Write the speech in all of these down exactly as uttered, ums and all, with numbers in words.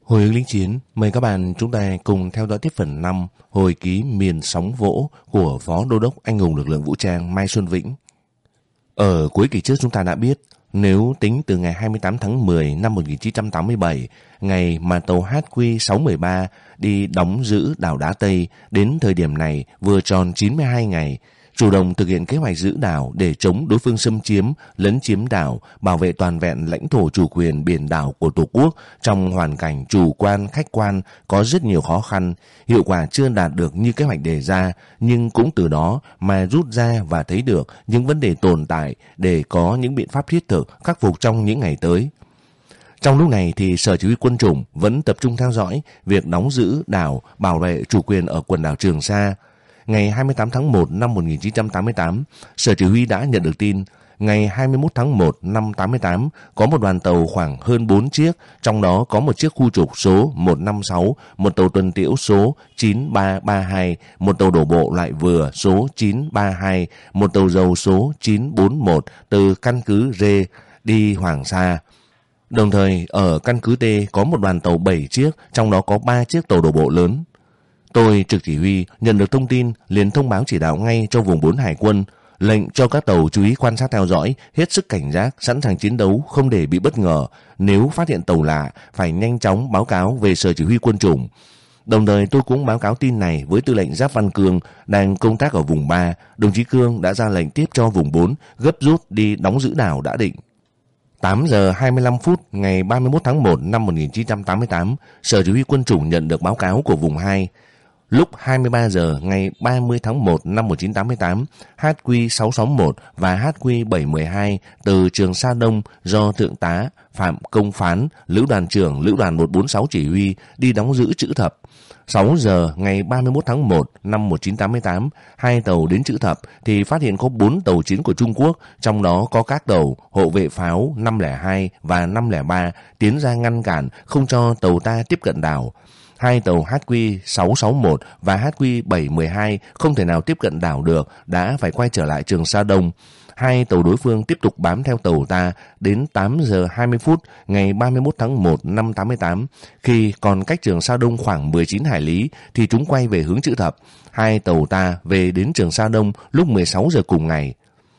Hồi ứng lính chiến, mời các bạn chúng ta cùng theo dõi tiếp phần năm hồi ký Miền Sóng Vỗ của Phó Đô đốc Anh hùng lực lượng vũ trang Mai Xuân Vĩnh. Ở cuối kỳ trước chúng ta đã biết, nếu tính từ ngày hai mươi tám tháng mười năm một nghìn chín trăm tám mươi bảy, ngày mà tàu H Q sáu một ba đi đóng giữ đảo Đá Tây, đến thời điểm này vừa tròn chín mươi hai ngày, chủ động thực hiện kế hoạch giữ đảo để chống đối phương xâm chiếm, lấn chiếm đảo, bảo vệ toàn vẹn lãnh thổ chủ quyền biển đảo của Tổ quốc trong hoàn cảnh chủ quan, khách quan, có rất nhiều khó khăn, hiệu quả chưa đạt được như kế hoạch đề ra, nhưng cũng từ đó mà rút ra và thấy được những vấn đề tồn tại để có những biện pháp thiết thực khắc phục trong những ngày tới. Trong lúc này thì Sở Chỉ huy Quân chủng vẫn tập trung theo dõi việc đóng giữ đảo, bảo vệ chủ quyền ở quần đảo Trường Sa. Ngày hai mươi tám tháng một năm một nghìn chín trăm tám mươi tám, Sở Chỉ huy đã nhận được tin, ngày hai mươi mốt tháng một năm tám mươi tám, có một đoàn tàu khoảng hơn bốn chiếc, trong đó có một chiếc khu trục số một năm sáu, một tàu tuần tiễu số chín ba ba hai, một tàu đổ bộ loại vừa số chín ba hai, một tàu dầu số chín bốn một từ căn cứ Rê đi Hoàng Sa. Đồng thời, ở căn cứ T có một đoàn tàu bảy chiếc, trong đó có ba chiếc tàu đổ bộ lớn. Tôi, trực chỉ huy, nhận được thông tin, liền thông báo chỉ đạo ngay cho vùng bốn Hải quân, lệnh cho các tàu chú ý quan sát theo dõi, hết sức cảnh giác, sẵn sàng chiến đấu, không để bị bất ngờ. Nếu phát hiện tàu lạ, phải nhanh chóng báo cáo về Sở Chỉ huy Quân chủng. Đồng thời tôi cũng báo cáo tin này với Tư lệnh Giáp Văn Cương đang công tác ở vùng ba. Đồng chí Cương đã ra lệnh tiếp cho vùng bốn gấp rút đi đóng giữ đảo Đã Định. tám giờ hai mươi lăm phút ngày ba mươi mốt tháng một năm một nghìn chín trăm tám mươi tám, Sở Chỉ huy Quân chủng nhận được báo cáo của vùng hai. Lúc hai mươi ba giờ ngày ba mươi tháng một năm một nghìn chín trăm tám mươi tám, H Q sáu sáu một và H Q bảy một hai từ Trường Sa Đông do Thượng tá Phạm Công Phán, Lữ đoàn trưởng Lữ đoàn một bốn sáu chỉ huy đi đóng giữ Chữ Thập. sáu giờ ngày ba mươi mốt tháng một năm một nghìn chín trăm tám mươi tám, hai tàu đến Chữ Thập thì phát hiện có bốn tàu chiến của Trung Quốc, trong đó có các tàu hộ vệ pháo năm không hai và năm không ba tiến ra ngăn cản không cho tàu ta tiếp cận đảo. Hai tàu H Q sáu sáu một và H Q bảy một hai không thể nào tiếp cận đảo được, đã phải quay trở lại Trường Sa Đông. Hai tàu đối phương tiếp tục bám theo tàu ta đến tám giờ hai mươi phút ngày ba mươi mốt tháng một năm tám mươi tám. Khi còn cách Trường Sa Đông khoảng mười chín hải lý thì chúng quay về hướng Chữ Thập. Hai tàu ta về đến Trường Sa Đông lúc mười sáu giờ cùng ngày.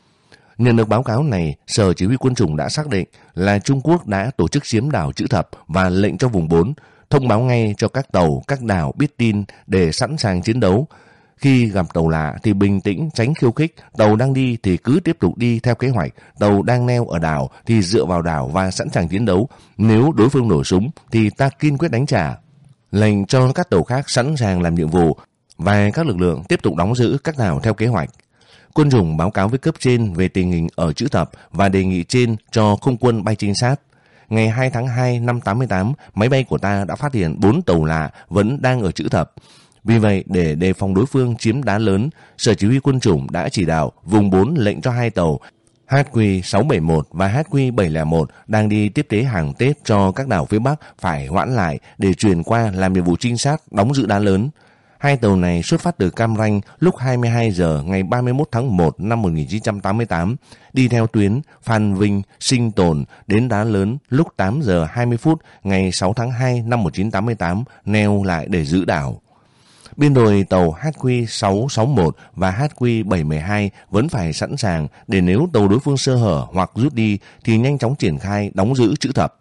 Nhận được báo cáo này, Sở Chỉ huy Quân chủng đã xác định là Trung Quốc đã tổ chức chiếm đảo Chữ Thập và lệnh cho vùng bốn thông báo ngay cho các tàu, các đảo biết tin để sẵn sàng chiến đấu. Khi gặp tàu lạ thì bình tĩnh, tránh khiêu khích, tàu đang đi thì cứ tiếp tục đi theo kế hoạch, tàu đang neo ở đảo thì dựa vào đảo và sẵn sàng chiến đấu. Nếu đối phương nổ súng thì ta kiên quyết đánh trả. Lệnh cho các tàu khác sẵn sàng làm nhiệm vụ và các lực lượng tiếp tục đóng giữ các đảo theo kế hoạch. Quân chủng báo cáo với cấp trên về tình hình ở Chữ Thập và đề nghị trên cho không quân bay trinh sát. Ngày hai tháng hai năm tám mươi tám, máy bay của ta đã phát hiện bốn tàu lạ vẫn đang ở Chữ Thập. Vì vậy, để đề phòng đối phương chiếm đá lớn, Sở Chỉ huy Quân chủng đã chỉ đạo vùng bốn lệnh cho hai tàu H Q sáu bảy một và H Q bảy không một đang đi tiếp tế hàng Tết cho các đảo phía Bắc phải hoãn lại để chuyển qua làm nhiệm vụ trinh sát đóng giữ đá lớn. Hai tàu này xuất phát từ Cam Ranh lúc hai mươi hai giờ ngày ba mươi mốt tháng một năm một nghìn chín trăm tám mươi tám, đi theo tuyến Phan Vinh, Sinh Tồn đến Đá Lớn lúc tám giờ hai mươi phút ngày sáu tháng hai năm một nghìn chín trăm tám mươi tám, neo lại để giữ đảo. Biên đội tàu H Q sáu sáu một và H Q bảy một hai vẫn phải sẵn sàng để nếu tàu đối phương sơ hở hoặc rút đi thì nhanh chóng triển khai đóng giữ Chữ Thập.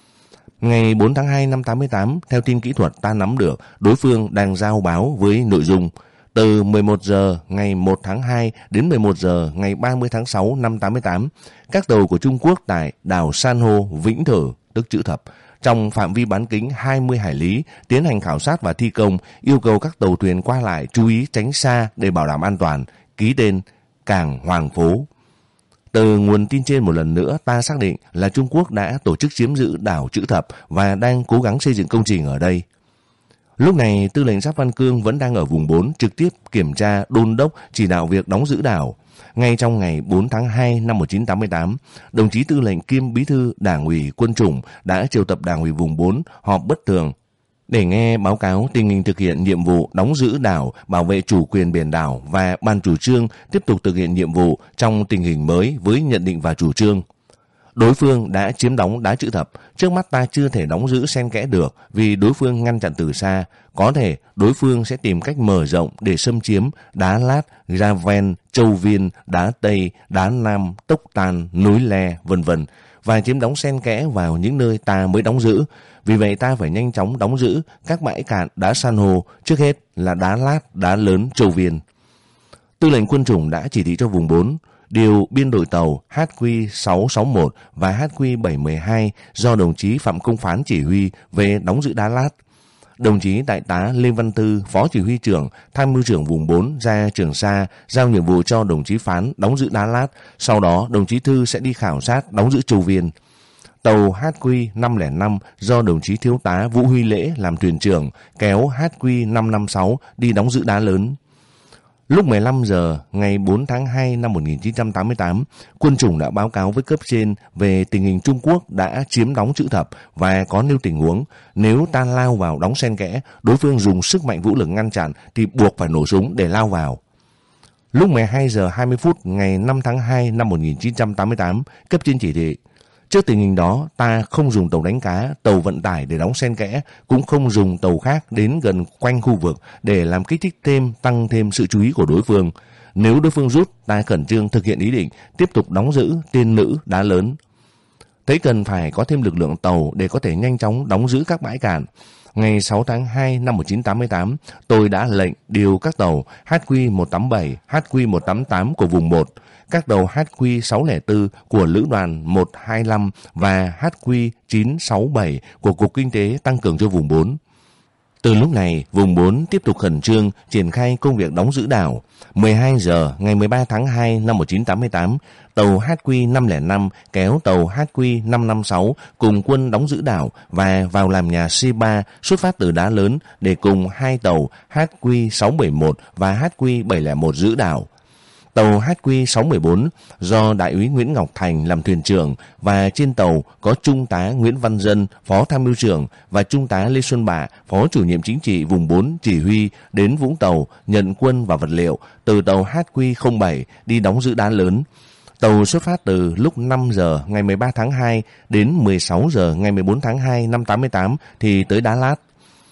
Ngày bốn tháng hai năm tám mươi tám, theo tin kỹ thuật ta nắm được, đối phương đang giao báo với nội dung từ mười một giờ ngày một tháng hai đến mười một giờ ngày ba mươi tháng sáu năm tám mươi tám, các tàu của Trung Quốc tại đảo San Hô, Vĩnh Thử, tức Chữ Thập, trong phạm vi bán kính hai mươi hải lý, tiến hành khảo sát và thi công, yêu cầu các tàu thuyền qua lại chú ý tránh xa để bảo đảm an toàn, ký tên Cảng Hoàng Phố. Từ nguồn tin trên một lần nữa ta xác định là Trung Quốc đã tổ chức chiếm giữ đảo Chữ Thập và đang cố gắng xây dựng công trình ở đây. Lúc này Tư lệnh Giáp Văn Cương vẫn đang ở vùng bốn trực tiếp kiểm tra, đôn đốc, chỉ đạo việc đóng giữ đảo. Ngay trong ngày bốn tháng hai năm một nghìn chín trăm tám mươi tám, đồng chí Tư lệnh kiêm Bí thư Đảng ủy Quân chủng đã triệu tập Đảng ủy vùng bốn họp bất thường để nghe báo cáo tình hình thực hiện nhiệm vụ đóng giữ đảo, bảo vệ chủ quyền biển đảo và ban chủ trương tiếp tục thực hiện nhiệm vụ trong tình hình mới với nhận định và chủ trương. Đối phương đã chiếm đóng đá chữ thập, trước mắt ta chưa thể đóng giữ xen kẽ được vì đối phương ngăn chặn từ xa. Có thể đối phương sẽ tìm cách mở rộng để xâm chiếm Đá Lát, Ra Ven, Châu Viên, Đá Tây, Đá Nam, Tốc Tan, Núi Le, vân vân và chiếm đóng xen kẽ vào những nơi ta mới đóng giữ. Vì vậy ta phải nhanh chóng đóng giữ các bãi cạn đá san hô, trước hết là Đá Lát, Đá Lớn, Châu Viên. Tư lệnh quân chủng đã chỉ thị cho vùng bốn điều biên đội tàu H Q sáu sáu mốt và H Q bảy một hai do đồng chí Phạm Công Phán chỉ huy về đóng giữ Đá Lát. Đồng chí Đại tá Lê Văn Tư, Phó Chỉ huy trưởng, Tham mưu trưởng vùng bốn ra Trường Sa, giao nhiệm vụ cho đồng chí Phán đóng giữ Đá Lát. Sau đó, đồng chí Thư sẽ đi khảo sát đóng giữ Châu Viên. Tàu H Q năm không năm do đồng chí Thiếu tá Vũ Huy Lễ làm thuyền trưởng, kéo H Q năm năm sáu đi đóng giữ Đá Lớn. Lúc mười lăm giờ ngày bốn tháng hai năm một nghìn chín trăm tám mươi tám, quân chủng đã báo cáo với cấp trên về tình hình Trung Quốc đã chiếm đóng chữ thập và có nêu tình huống nếu ta lao vào đóng xen kẽ, đối phương dùng sức mạnh vũ lực ngăn chặn thì buộc phải nổ súng để lao vào. Lúc mười hai giờ hai mươi phút ngày năm tháng hai năm một nghìn chín trăm tám mươi tám, cấp trên chỉ thị: trước tình hình đó, ta không dùng tàu đánh cá, tàu vận tải để đóng xen kẽ, cũng không dùng tàu khác đến gần quanh khu vực để làm kích thích thêm, tăng thêm sự chú ý của đối phương. Nếu đối phương rút, ta khẩn trương thực hiện ý định tiếp tục đóng giữ Tiên Nữ, Đá Lớn. Thấy cần phải có thêm lực lượng tàu để có thể nhanh chóng đóng giữ các bãi cạn. Ngày sáu tháng hai năm một nghìn chín trăm tám mươi tám, tôi đã lệnh điều các tàu H Q một tám bảy, H Q một tám tám của vùng một, các tàu H Q sáu không bốn của Lữ đoàn một hai lăm và H Q chín sáu bảy của Cục Kinh tế tăng cường cho vùng bốn. Từ lúc này, vùng bốn tiếp tục khẩn trương triển khai công việc đóng giữ đảo. mười hai giờ ngày mười ba tháng hai năm một nghìn chín trăm tám mươi tám, tàu H Q năm không năm kéo tàu H Q năm năm sáu cùng quân đóng giữ đảo và vào làm nhà C ba xuất phát từ Đá Lớn để cùng hai tàu H Q sáu bảy mốt và H Q bảy không một giữ đảo. Tàu H Q sáu một bốn do Đại úy Nguyễn Ngọc Thành làm thuyền trưởng và trên tàu có Trung tá Nguyễn Văn Dân, Phó Tham mưu trưởng và Trung tá Lê Xuân Bạ, Phó Chủ nhiệm Chính trị vùng bốn chỉ huy đến Vũng Tàu nhận quân và vật liệu từ tàu H Q không bảy đi đóng giữ Đá Lớn. Tàu xuất phát từ lúc năm giờ ngày mười ba tháng hai đến mười sáu giờ ngày mười bốn tháng hai năm tám mươi tám thì tới Đá Lát.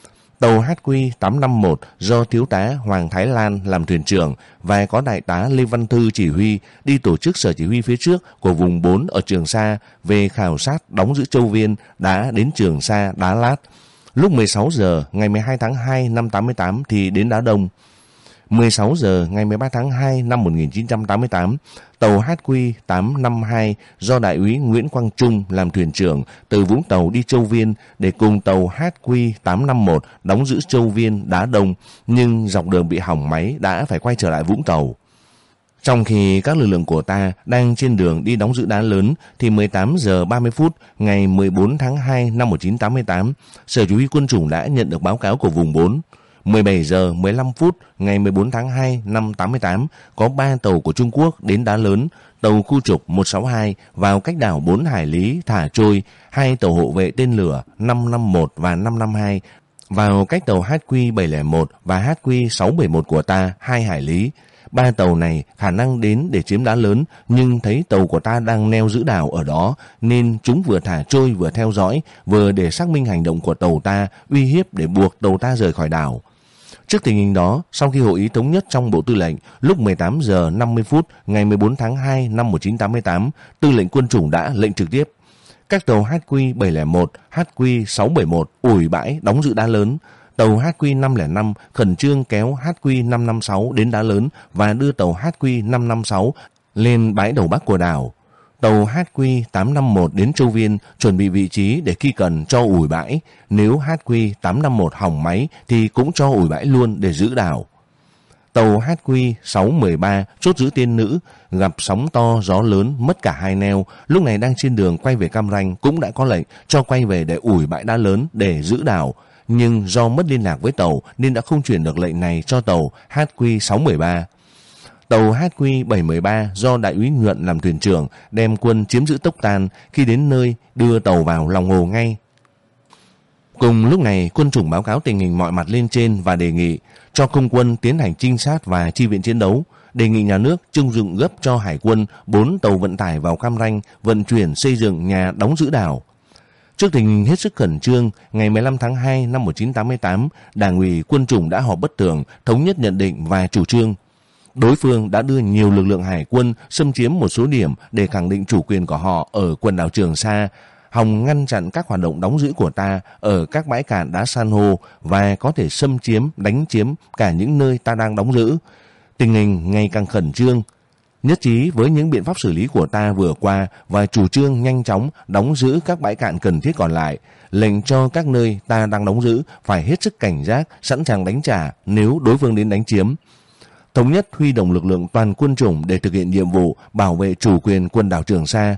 Tàu H Q tám năm mốt do Thiếu tá Hoàng Thái Lan làm thuyền trưởng và có Đại tá Lê Văn Thư chỉ huy đi tổ chức sở chỉ huy phía trước của vùng bốn ở Trường Sa về khảo sát đóng giữ Châu Viên đã đến Trường Sa, Đá Lát. Lúc mười sáu giờ ngày mười hai tháng hai năm tám mươi tám thì đến Đá Đông. mười sáu giờ ngày mười ba tháng hai năm một nghìn chín trăm tám mươi tám, tàu H Q tám năm hai do Đại úy Nguyễn Quang Trung làm thuyền trưởng từ Vũng Tàu đi Châu Viên để cùng tàu H Q tám năm mốt đóng giữ Châu Viên, Đá Đông, nhưng dọc đường bị hỏng máy đã phải quay trở lại Vũng Tàu. Trong khi các lực lượng của ta đang trên đường đi đóng giữ Đá Lớn thì mười tám giờ ba mươi phút ngày mười bốn tháng hai năm một nghìn chín trăm tám mươi tám, Sở Chỉ huy Quân chủng đã nhận được báo cáo của vùng bốn. mười bảy giờ mười lăm phút ngày mười bốn tháng hai năm tám mươi tám, có ba tàu của Trung Quốc đến Đá Lớn, tàu khu trục một sáu hai vào cách đảo bốn hải lý thả trôi hai tàu hộ vệ tên lửa năm năm mốt và năm năm hai vào cách tàu H Q bảy không một và H Q sáu bảy mốt của ta hai hải lý. Ba tàu này khả năng đến để chiếm Đá Lớn, nhưng thấy tàu của ta đang neo giữ đảo ở đó nên chúng vừa thả trôi vừa theo dõi, vừa để xác minh hành động của tàu ta, uy hiếp để buộc tàu ta rời khỏi đảo. Trước tình hình đó, sau khi hội ý thống nhất trong Bộ Tư lệnh, lúc mười tám giờ năm mươi phút ngày mười bốn tháng hai năm một nghìn chín trăm tám mươi tám, Tư lệnh Quân chủng đã lệnh trực tiếp các tàu H Q bảy không một, H Q sáu bảy mốt ủi bãi đóng giữ Đá Lớn. Tàu H Q năm không năm khẩn trương kéo H Q năm năm sáu đến Đá Lớn và đưa tàu H Q năm năm sáu lên bãi đầu bắc của đảo. Tàu H Q tám năm mốt đến Châu Viên chuẩn bị vị trí để khi cần cho ủi bãi. Nếu H Q tám năm mốt hỏng máy thì cũng cho ủi bãi luôn để giữ đảo. Tàu H Q sáu một ba chốt giữ Tiên Nữ, gặp sóng to gió lớn mất cả hai neo, lúc này đang trên đường quay về Cam Ranh cũng đã có lệnh cho quay về để ủi bãi Đá Lớn để giữ đảo. Nhưng do mất liên lạc với tàu nên đã không chuyển được lệnh này cho tàu H Q sáu một ba. Tàu H Q bảy một ba do Đại úy Nhuận làm thuyền trưởng đem quân chiếm giữ Tốc Tan, khi đến nơi đưa tàu vào lòng hồ ngay. Cùng lúc này, quân chủng báo cáo tình hình mọi mặt lên trên và đề nghị cho công quân tiến hành trinh sát và chi viện chiến đấu, đề nghị nhà nước trưng dụng gấp cho hải quân bốn tàu vận tải vào Cam Ranh vận chuyển xây dựng nhà đóng giữ đảo. Trước tình hình hết sức khẩn trương, ngày mười lăm tháng hai năm một nghìn chín trăm tám mươi tám, Đảng ủy quân chủng đã họp bất thường, thống nhất nhận định và chủ trương. Đối phương đã đưa nhiều lực lượng hải quân xâm chiếm một số điểm để khẳng định chủ quyền của họ ở quần đảo Trường Sa, hòng ngăn chặn các hoạt động đóng giữ của ta ở các bãi cạn đá san hô và có thể xâm chiếm, đánh chiếm cả những nơi ta đang đóng giữ. Tình hình ngày càng khẩn trương. Nhất trí với những biện pháp xử lý của ta vừa qua và chủ trương nhanh chóng đóng giữ các bãi cạn cần thiết còn lại, lệnh cho các nơi ta đang đóng giữ phải hết sức cảnh giác, sẵn sàng đánh trả nếu đối phương đến đánh chiếm. Thống nhất huy động lực lượng toàn quân chủng để thực hiện nhiệm vụ bảo vệ chủ quyền quần đảo Trường Sa.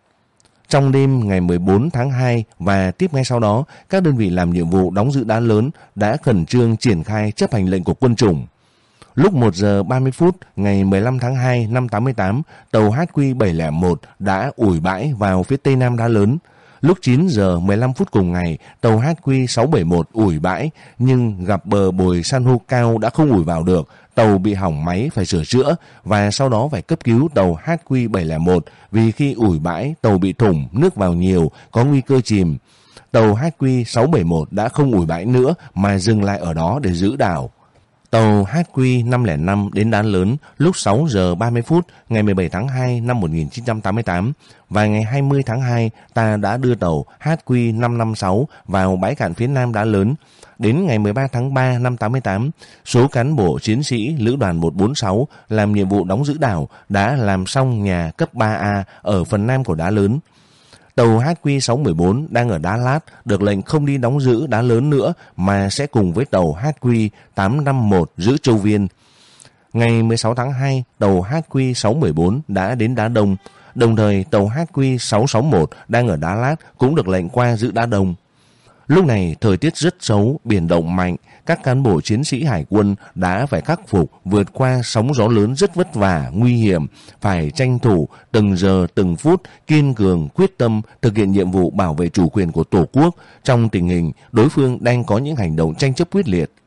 Trong đêm ngày mười bốn tháng hai và tiếp ngay sau đó, các đơn vị làm nhiệm vụ đóng giữ đá lớn đã khẩn trương triển khai chấp hành lệnh của quân chủng. Lúc một giờ ba mươi phút ngày mười lăm tháng hai năm tám mươi tám, tàu H Q bảy không một đã ủi bãi vào phía tây nam đá lớn. Lúc chín giờ mười lăm phút cùng ngày, tàu H Q sáu bảy một ủi bãi nhưng gặp bờ bồi san hô cao đã không ủi vào được. Tàu bị hỏng máy phải sửa chữa và sau đó phải cấp cứu tàu H Q bảy không một vì khi ủi bãi tàu bị thủng, nước vào nhiều, có nguy cơ chìm. Tàu H Q sáu bảy một đã không ủi bãi nữa mà dừng lại ở đó để giữ đảo. Tàu H Q năm không năm đến đá lớn lúc sáu giờ ba mươi phút ngày mười bảy tháng hai năm một nghìn chín trăm tám mươi tám và ngày hai mươi tháng hai ta đã đưa tàu H Q năm năm sáu vào bãi cạn phía nam đá lớn. Đến ngày mười ba tháng ba năm tám mươi tám, số cán bộ chiến sĩ Lữ đoàn một bốn sáu làm nhiệm vụ đóng giữ đảo đã làm xong nhà cấp ba A ở phần nam của đá lớn. Tàu H Q sáu một bốn đang ở Đá Lát được lệnh không đi đóng giữ đá lớn nữa mà sẽ cùng với tàu H Q tám năm một giữ Châu Viên. Ngày mười sáu tháng hai, tàu H Q sáu một bốn đã đến Đá Đông. Đồng thời tàu H Q sáu sáu một đang ở Đá Lát cũng được lệnh qua giữ Đá Đông. Lúc này thời tiết rất xấu, biển động mạnh, các cán bộ chiến sĩ hải quân đã phải khắc phục vượt qua sóng gió lớn rất vất vả, nguy hiểm, phải tranh thủ từng giờ từng phút kiên cường quyết tâm thực hiện nhiệm vụ bảo vệ chủ quyền của Tổ quốc trong tình hình đối phương đang có những hành động tranh chấp quyết liệt.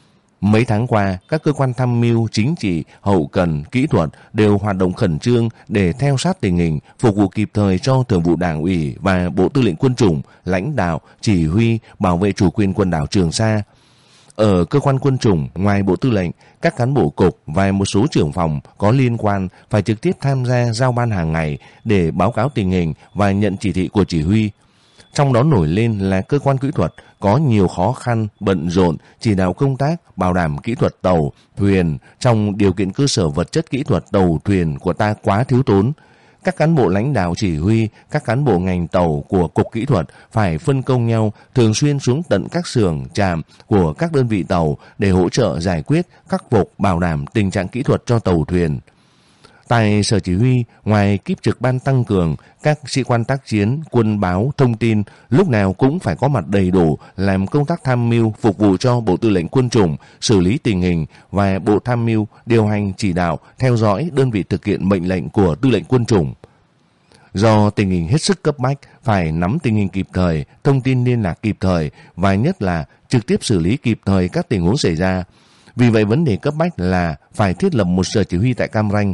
Mấy tháng qua, các cơ quan tham mưu chính trị, hậu cần, kỹ thuật đều hoạt động khẩn trương để theo sát tình hình, phục vụ kịp thời cho Thường vụ Đảng ủy và Bộ Tư lệnh Quân chủng, lãnh đạo, chỉ huy, bảo vệ chủ quyền quần đảo Trường Sa. Ở cơ quan quân chủng, ngoài Bộ Tư lệnh, các cán bộ cục và một số trưởng phòng có liên quan phải trực tiếp tham gia giao ban hàng ngày để báo cáo tình hình và nhận chỉ thị của chỉ huy. Trong đó nổi lên là cơ quan kỹ thuật có nhiều khó khăn, bận rộn, chỉ đạo công tác, bảo đảm kỹ thuật tàu, thuyền trong điều kiện cơ sở vật chất kỹ thuật tàu, thuyền của ta quá thiếu thốn. Các cán bộ lãnh đạo chỉ huy, các cán bộ ngành tàu của Cục Kỹ thuật phải phân công nhau thường xuyên xuống tận các xưởng, trạm của các đơn vị tàu để hỗ trợ giải quyết, khắc phục, bảo đảm tình trạng kỹ thuật cho tàu, thuyền. Tại Sở Chỉ huy, ngoài kíp trực ban tăng cường, các sĩ quan tác chiến, quân báo, thông tin lúc nào cũng phải có mặt đầy đủ làm công tác tham mưu phục vụ cho Bộ Tư lệnh Quân chủng, xử lý tình hình và Bộ Tham mưu, điều hành chỉ đạo, theo dõi đơn vị thực hiện mệnh lệnh của Tư lệnh Quân chủng. Do tình hình hết sức cấp bách, phải nắm tình hình kịp thời, thông tin liên lạc kịp thời và nhất là trực tiếp xử lý kịp thời các tình huống xảy ra. Vì vậy vấn đề cấp bách là phải thiết lập một sở chỉ huy tại Cam Ranh.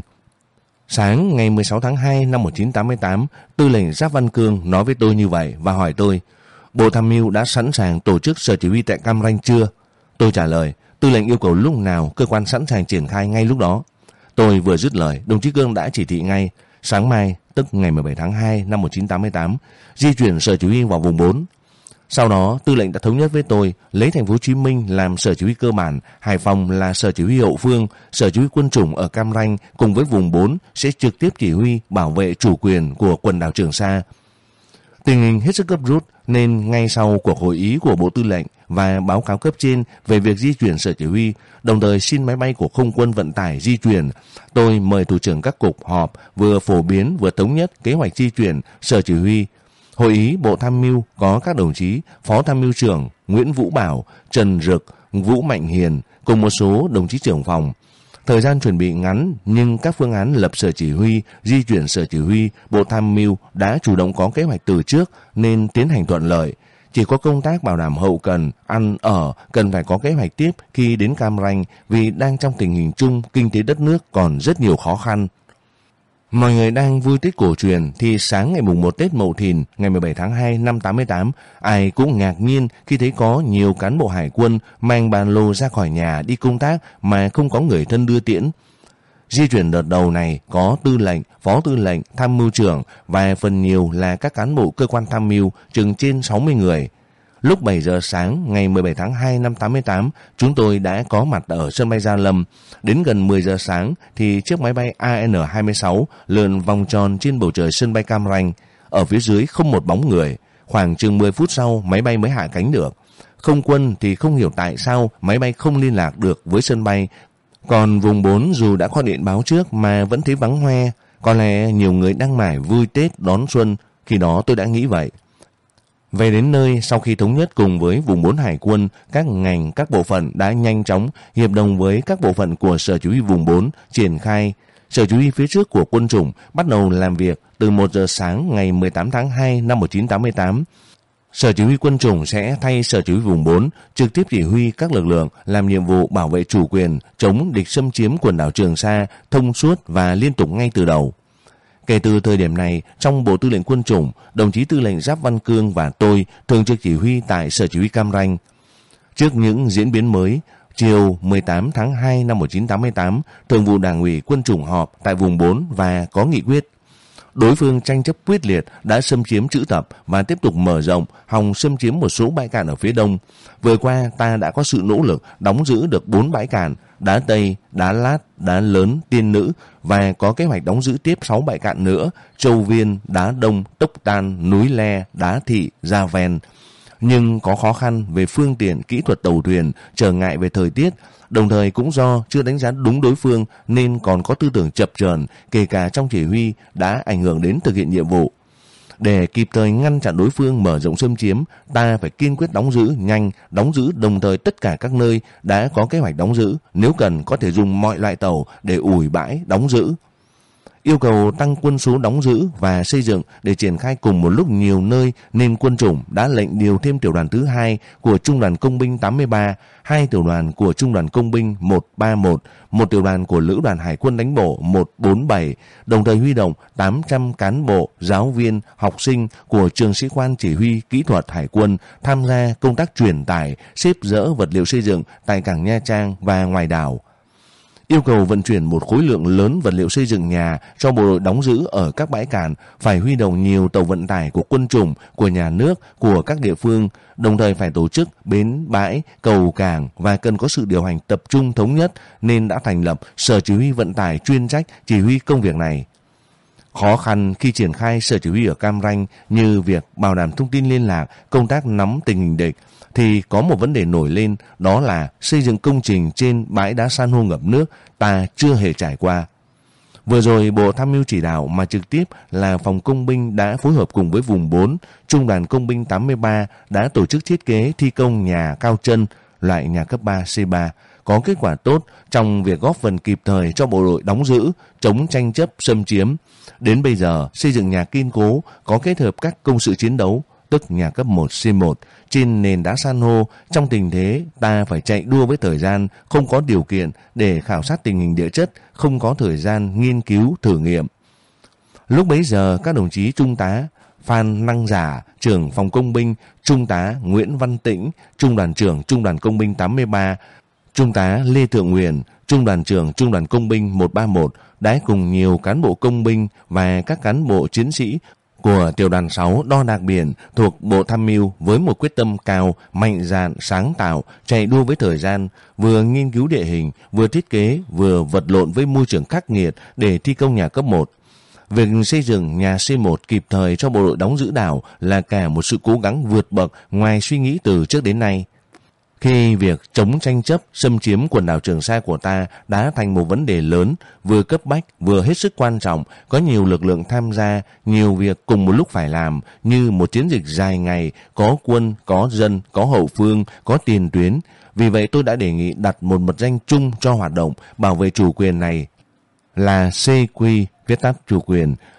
Sáng ngày mười sáu tháng hai năm một nghìn chín trăm tám mươi tám, Tư lệnh Giáp Văn Cương nói với tôi như vậy và hỏi tôi, Bộ Tham mưu đã sẵn sàng tổ chức sở chỉ huy tại Cam Ranh chưa? Tôi trả lời, Tư lệnh yêu cầu lúc nào cơ quan sẵn sàng triển khai ngay lúc đó. Tôi vừa dứt lời, đồng chí Cương đã chỉ thị ngay, sáng mai, tức ngày mười bảy tháng hai năm một nghìn chín trăm tám mươi tám, di chuyển sở chỉ huy vào vùng bốn. Sau đó, Tư lệnh đã thống nhất với tôi lấy thành phố Hồ Chí Minh làm sở chỉ huy cơ bản, Hải Phòng là sở chỉ huy hậu phương, sở chỉ huy quân chủng ở Cam Ranh cùng với vùng bốn sẽ trực tiếp chỉ huy bảo vệ chủ quyền của quần đảo Trường Sa. Tình hình hết sức gấp rút nên ngay sau cuộc hội ý của Bộ Tư lệnh và báo cáo cấp trên về việc di chuyển sở chỉ huy, đồng thời xin máy bay của không quân vận tải di chuyển, tôi mời thủ trưởng các cục họp vừa phổ biến vừa thống nhất kế hoạch di chuyển sở chỉ huy. Hội ý Bộ Tham mưu có các đồng chí Phó Tham mưu trưởng Nguyễn Vũ Bảo, Trần Rực, Vũ Mạnh Hiền cùng một số đồng chí trưởng phòng. Thời gian chuẩn bị ngắn nhưng các phương án lập sở chỉ huy, di chuyển sở chỉ huy, Bộ Tham mưu đã chủ động có kế hoạch từ trước nên tiến hành thuận lợi. Chỉ có công tác bảo đảm hậu cần, ăn, ở cần phải có kế hoạch tiếp khi đến Cam Ranh vì đang trong tình hình chung kinh tế đất nước còn rất nhiều khó khăn. Mọi người đang vui Tết cổ truyền thì sáng ngày mùng một Tết Mậu Thìn ngày mười bảy tháng hai năm tám mươi tám, ai cũng ngạc nhiên khi thấy có nhiều cán bộ hải quân mang ba lô ra khỏi nhà đi công tác mà không có người thân đưa tiễn. Di chuyển đợt đầu này có tư lệnh, phó tư lệnh, tham mưu trưởng và phần nhiều là các cán bộ cơ quan tham mưu chừng trên sáu mươi người. Lúc bảy giờ sáng ngày mười bảy tháng hai năm tám mươi tám, chúng tôi đã có mặt ở sân bay Gia Lâm. Đến gần mười giờ sáng thì chiếc máy bay A N hai mươi sáu lượn vòng tròn trên bầu trời sân bay Cam Ranh. Ở phía dưới không một bóng người. Khoảng chừng mười phút sau máy bay mới hạ cánh được. Không quân thì không hiểu tại sao máy bay không liên lạc được với sân bay. Còn vùng bốn dù đã có điện báo trước mà vẫn thấy vắng hoe. Có lẽ nhiều người đang mải vui Tết đón xuân. Khi đó tôi đã nghĩ vậy. Về đến nơi, sau khi thống nhất cùng với vùng bốn Hải quân, các ngành, các bộ phận đã nhanh chóng hiệp đồng với các bộ phận của Sở Chỉ huy vùng bốn triển khai. Sở Chỉ huy phía trước của quân chủng bắt đầu làm việc từ một giờ sáng ngày mười tám tháng hai năm một nghìn chín trăm tám mươi tám. Sở Chỉ huy quân chủng sẽ thay Sở Chỉ huy vùng bốn trực tiếp chỉ huy các lực lượng làm nhiệm vụ bảo vệ chủ quyền, chống địch xâm chiếm quần đảo Trường Sa thông suốt và liên tục ngay từ đầu. Kể từ thời điểm này, trong Bộ Tư lệnh Quân chủng, đồng chí Tư lệnh Giáp Văn Cương và tôi thường trực chỉ huy tại Sở Chỉ huy Cam Ranh. Trước những diễn biến mới, chiều mười tám tháng hai năm một nghìn chín trăm tám mươi tám, Thường vụ Đảng ủy Quân chủng họp tại vùng bốn và có nghị quyết. Đối phương tranh chấp quyết liệt đã xâm chiếm trữ tập và tiếp tục mở rộng, hòng xâm chiếm một số bãi cạn ở phía đông. Vừa qua, ta đã có sự nỗ lực đóng giữ được bốn bãi cạn, Đá Tây, Đá Lát, Đá Lớn, Tiên Nữ và có kế hoạch đóng giữ tiếp sáu bãi cạn nữa, Châu Viên, Đá Đông, Tốc Tan, Núi Le, Đá Thị, Gia Ven. Nhưng có khó khăn về phương tiện, kỹ thuật tàu thuyền, trở ngại về thời tiết, đồng thời cũng do chưa đánh giá đúng đối phương nên còn có tư tưởng chập chờn, kể cả trong chỉ huy đã ảnh hưởng đến thực hiện nhiệm vụ. Để kịp thời ngăn chặn đối phương mở rộng xâm chiếm, ta phải kiên quyết đóng giữ nhanh, đóng giữ đồng thời tất cả các nơi đã có kế hoạch đóng giữ, nếu cần có thể dùng mọi loại tàu để ủi bãi đóng giữ. Yêu cầu tăng quân số đóng giữ và xây dựng để triển khai cùng một lúc nhiều nơi nên quân chủng đã lệnh điều thêm tiểu đoàn thứ hai của Trung đoàn Công binh tám mươi ba, hai tiểu đoàn của Trung đoàn Công binh một ba một, một tiểu đoàn của Lữ đoàn Hải quân đánh bộ một bốn bảy, đồng thời huy động tám trăm cán bộ, giáo viên, học sinh của trường sĩ quan chỉ huy kỹ thuật Hải quân tham gia công tác truyền tải, xếp dỡ vật liệu xây dựng tại cảng Nha Trang và ngoài đảo. Yêu cầu vận chuyển một khối lượng lớn vật liệu xây dựng nhà cho bộ đội đóng giữ ở các bãi cạn, phải huy động nhiều tàu vận tải của quân chủng, của nhà nước, của các địa phương, đồng thời phải tổ chức bến, bãi, cầu cảng và cần có sự điều hành tập trung thống nhất nên đã thành lập Sở Chỉ huy Vận tải chuyên trách chỉ huy công việc này. Khó khăn khi triển khai Sở Chỉ huy ở Cam Ranh như việc bảo đảm thông tin liên lạc, công tác nắm tình hình địch, thì có một vấn đề nổi lên, đó là xây dựng công trình trên bãi đá san hô ngập nước ta chưa hề trải qua. Vừa rồi Bộ Tham mưu chỉ đạo mà trực tiếp là Phòng Công binh đã phối hợp cùng với vùng bốn, Trung đoàn Công binh tám mươi ba đã tổ chức thiết kế thi công nhà cao chân, loại nhà cấp ba C ba, có kết quả tốt trong việc góp phần kịp thời cho bộ đội đóng giữ, chống tranh chấp xâm chiếm. Đến bây giờ, xây dựng nhà kiên cố có kết hợp các công sự chiến đấu, tức nhà cấp một C một, trên nền đá san hô. Trong tình thế ta phải chạy đua với thời gian, không có điều kiện để khảo sát tình hình địa chất, không có thời gian nghiên cứu thử nghiệm. Lúc bấy giờ các đồng chí trung tá Phan Năng Giả, trưởng phòng công binh, trung tá Nguyễn Văn Tĩnh, trung đoàn trưởng trung đoàn công binh tám mươi ba, trung tá Lê Thượng Nguyền, trung đoàn trưởng trung đoàn công binh một ba một đã cùng nhiều cán bộ công binh và các cán bộ chiến sĩ của tiểu đoàn sáu đo đạc biển thuộc Bộ Tham mưu với một quyết tâm cao, mạnh dạn, sáng tạo, chạy đua với thời gian, vừa nghiên cứu địa hình, vừa thiết kế, vừa vật lộn với môi trường khắc nghiệt để thi công nhà cấp một. Việc xây dựng nhà C một kịp thời cho bộ đội đóng giữ đảo là cả một sự cố gắng vượt bậc ngoài suy nghĩ từ trước đến nay. Khi việc chống tranh chấp, xâm chiếm quần đảo Trường Sa của ta đã thành một vấn đề lớn, vừa cấp bách, vừa hết sức quan trọng, có nhiều lực lượng tham gia, nhiều việc cùng một lúc phải làm, như một chiến dịch dài ngày, có quân, có dân, có hậu phương, có tiền tuyến. Vì vậy tôi đã đề nghị đặt một mật danh chung cho hoạt động bảo vệ chủ quyền này là C Q, viết tắt chủ quyền.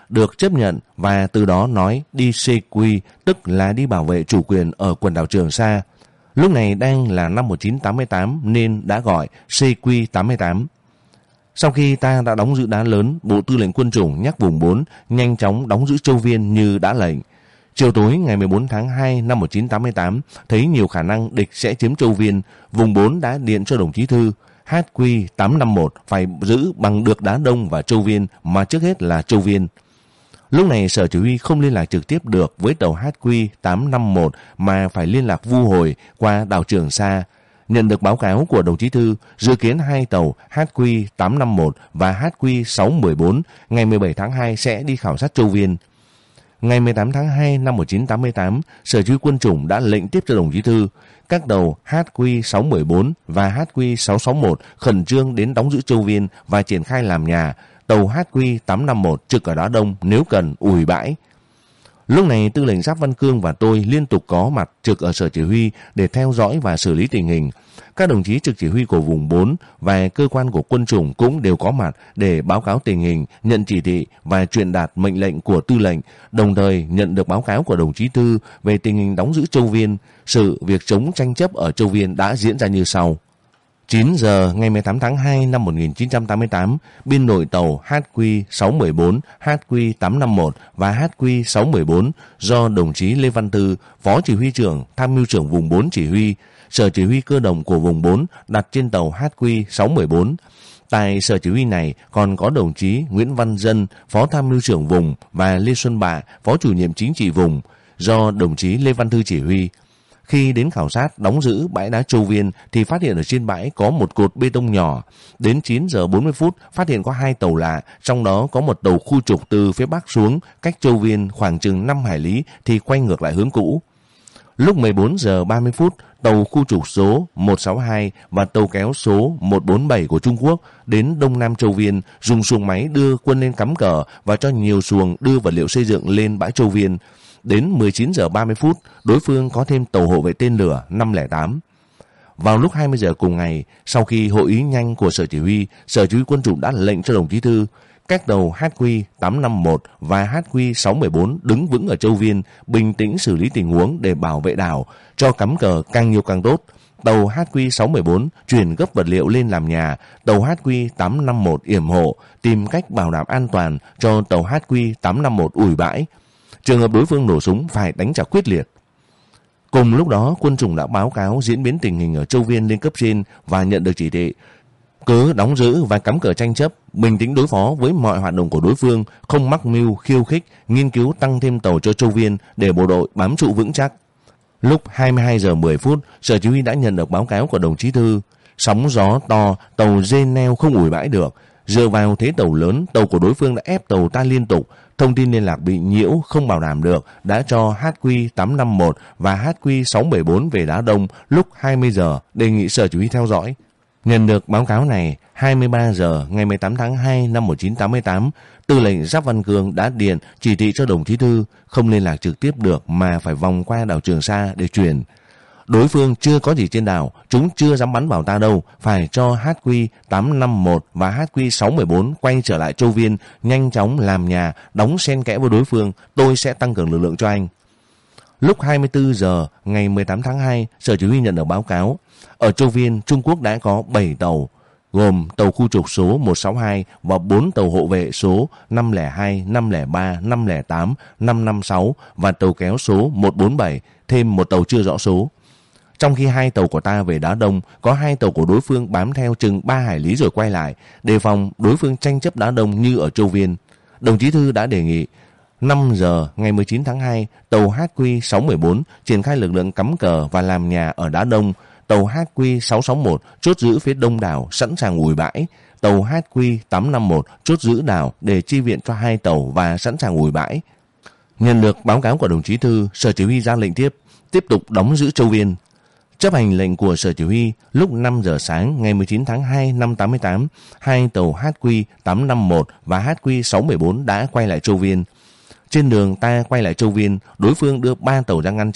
được chấp nhận và từ đó nói đi xê quy, tức là đi bảo vệ chủ quyền ở quần đảo Trường Sa. Lúc này đang là năm một nghìn chín trăm tám mươi tám nên đã gọi xê quy tám mươi tám. Sau khi ta đã đóng giữ đá lớn, Bộ Tư lệnh Quân chủng nhắc vùng bốn nhanh chóng đóng giữ Châu Viên như đã lệnh. Chiều tối ngày mười bốn tháng hai năm một nghìn chín trăm tám mươi tám, thấy nhiều khả năng địch sẽ chiếm Châu Viên, vùng bốn đã điện cho đồng chí Thư hát quy tám năm một phải giữ bằng được Đá Đông và Châu Viên, mà trước hết là Châu Viên. Lúc này Sở Chỉ huy không liên lạc trực tiếp được với tàu hát quy tám năm một mà phải liên lạc vu hồi qua đảo Trường Sa. Nhận được báo cáo của đồng chí Thư, dự kiến hai tàu hát quy tám năm một và hát quy sáu một bốn ngày mười bảy tháng hai sẽ đi khảo sát Châu Viên. Ngày mười tám tháng hai năm một nghìn chín trăm tám mươi tám, Sở Chỉ huy Quân chủng đã lệnh tiếp cho đồng chí Thư các tàu hát quy sáu một bốn và hát quy sáu sáu một khẩn trương đến đóng giữ Châu Viên và triển khai làm nhà. Tàu hát quy tám năm một trực ở Đá Đông, nếu cần ủi bãi. Lúc này Tư lệnh Giáp Văn Cương và tôi liên tục có mặt trực ở Sở Chỉ huy để theo dõi và xử lý tình hình. Các đồng chí trực chỉ huy của vùng bốn và cơ quan của quân chủng cũng đều có mặt để báo cáo tình hình, nhận chỉ thị và truyền đạt mệnh lệnh của tư lệnh, đồng thời nhận được báo cáo của đồng chí Tư về tình hình đóng giữ Châu Viên. Sự việc chống tranh chấp ở Châu Viên đã diễn ra như sau. chín giờ ngày mười tám tháng hai năm một nghìn chín trăm tám mươi tám, biên đội tàu hát quy sáu một bốn, hát quy tám năm một và hát quy sáu một bốn do đồng chí Lê Văn Tư, Phó Chỉ huy trưởng, Tham mưu trưởng vùng bốn chỉ huy, Sở Chỉ huy Cơ động của vùng bốn đặt trên tàu hát quy sáu một bốn. Tại Sở Chỉ huy này còn có đồng chí Nguyễn Văn Dân, Phó Tham mưu trưởng vùng và Lê Xuân Bạ, Phó Chủ nhiệm Chính trị vùng, do đồng chí Lê Văn Tư chỉ huy. Khi đến khảo sát đóng giữ bãi đá Châu Viên thì phát hiện ở trên bãi có một cột bê tông nhỏ. Đến chín giờ bốn mươi phút phát hiện có hai tàu lạ, trong đó có một tàu khu trục từ phía bắc xuống cách Châu Viên khoảng chừng năm hải lý thì quay ngược lại hướng cũ. Lúc mười bốn giờ ba mươi phút, tàu khu trục số một sáu hai và tàu kéo số một bốn bảy của Trung Quốc đến Đông Nam Châu Viên, dùng xuồng máy đưa quân lên cắm cờ và cho nhiều xuồng đưa vật liệu xây dựng lên bãi Châu Viên. Đến mười chín giờ ba mươi phút, đối phương có thêm tàu hộ vệ tên lửa năm không tám. Vào lúc hai mươi giờ cùng ngày, sau khi hội ý nhanh của Sở Chỉ huy, Sở Chỉ huy Quân chủng đã lệnh cho đồng chí Thư các tàu hát quy tám năm một và hát quy sáu một bốn đứng vững ở Châu Viên, bình tĩnh xử lý tình huống để bảo vệ đảo, cho cắm cờ càng nhiều càng tốt. Tàu hát quy sáu một bốn chuyển gấp vật liệu lên làm nhà, tàu hát quy tám năm một yểm hộ, tìm cách bảo đảm an toàn cho tàu hát quy tám năm một ủi bãi. Trường hợp đối phương nổ súng phải đánh trả quyết liệt. Cùng lúc đó, quân chủng đã báo cáo diễn biến tình hình ở Châu Viên lên cấp trên và nhận được chỉ thị cứ đóng giữ và cắm cờ tranh chấp, bình tĩnh đối phó với mọi hoạt động của đối phương, không mắc mưu khiêu khích, nghiên cứu tăng thêm tàu cho Châu Viên để bộ đội bám trụ vững chắc. Lúc hai mươi hai giờ mười phút, Sở Chỉ huy đã nhận được báo cáo của đồng chí Thư. Sóng gió to, tàu dê neo không ủi bãi được. Dựa vào thế tàu lớn, tàu của đối phương đã ép tàu ta liên tục. Thông tin liên lạc bị nhiễu, không bảo đảm được, đã cho hát quy tám năm một và hát quy sáu một bốn về Đá Đông lúc hai mươi giờ, đề nghị Sở Chỉ huy theo dõi. Nhận được báo cáo này, hai mươi ba giờ ngày mười tám tháng hai năm một nghìn chín trăm tám mươi tám, Tư lệnh Giáp Văn Cương đã điện chỉ thị cho đồng chí Thư không liên lạc trực tiếp được mà phải vòng qua đảo Trường Sa để truyền. Đối phương chưa có gì trên đảo, chúng chưa dám bắn vào ta đâu, phải cho hát quy tám năm một và hát quy sáu một bốn quay trở lại Châu Viên, nhanh chóng làm nhà, đóng xen kẽ với đối phương, tôi sẽ tăng cường lực lượng cho anh. Lúc hai mươi tư giờ ngày mười tám tháng hai, Sở Chỉ huy nhận được báo cáo. Ở Châu Viên, Trung Quốc đã có bảy tàu, gồm tàu khu trục số một sáu hai và bốn tàu hộ vệ số năm không hai, năm không ba, năm không tám, năm năm sáu và tàu kéo số một bốn bảy, thêm một tàu chưa rõ số. Trong khi hai tàu của ta về Đá Đông, có hai tàu của đối phương bám theo chừng ba hải lý rồi quay lại, đề phòng đối phương tranh chấp Đá Đông như ở Châu Viên. Đồng chí Thư đã đề nghị năm giờ ngày mười chín tháng hai, tàu hát quy sáu một bốn triển khai lực lượng cắm cờ và làm nhà ở Đá Đông. Tàu hát quy sáu sáu một chốt giữ phía đông đảo, sẵn sàng ủi bãi. Tàu hát quy tám năm một chốt giữ đảo để chi viện cho hai tàu và sẵn sàng ủi bãi. Nhận được báo cáo của đồng chí Thư, Sở Chỉ huy ra lệnh tiếp, tiếp tục đóng giữ Châu Viên. Chấp hành lệnh của Sở Chỉ huy, lúc năm giờ sáng ngày mười chín tháng hai năm tám mươi tám, hai tàu hát quy tám năm một và hát quy sáu một bốn đã quay lại Châu Viên. Trên đường ta quay lại Châu Viên, đối phương đưa ba tàu ra ngăn chặn,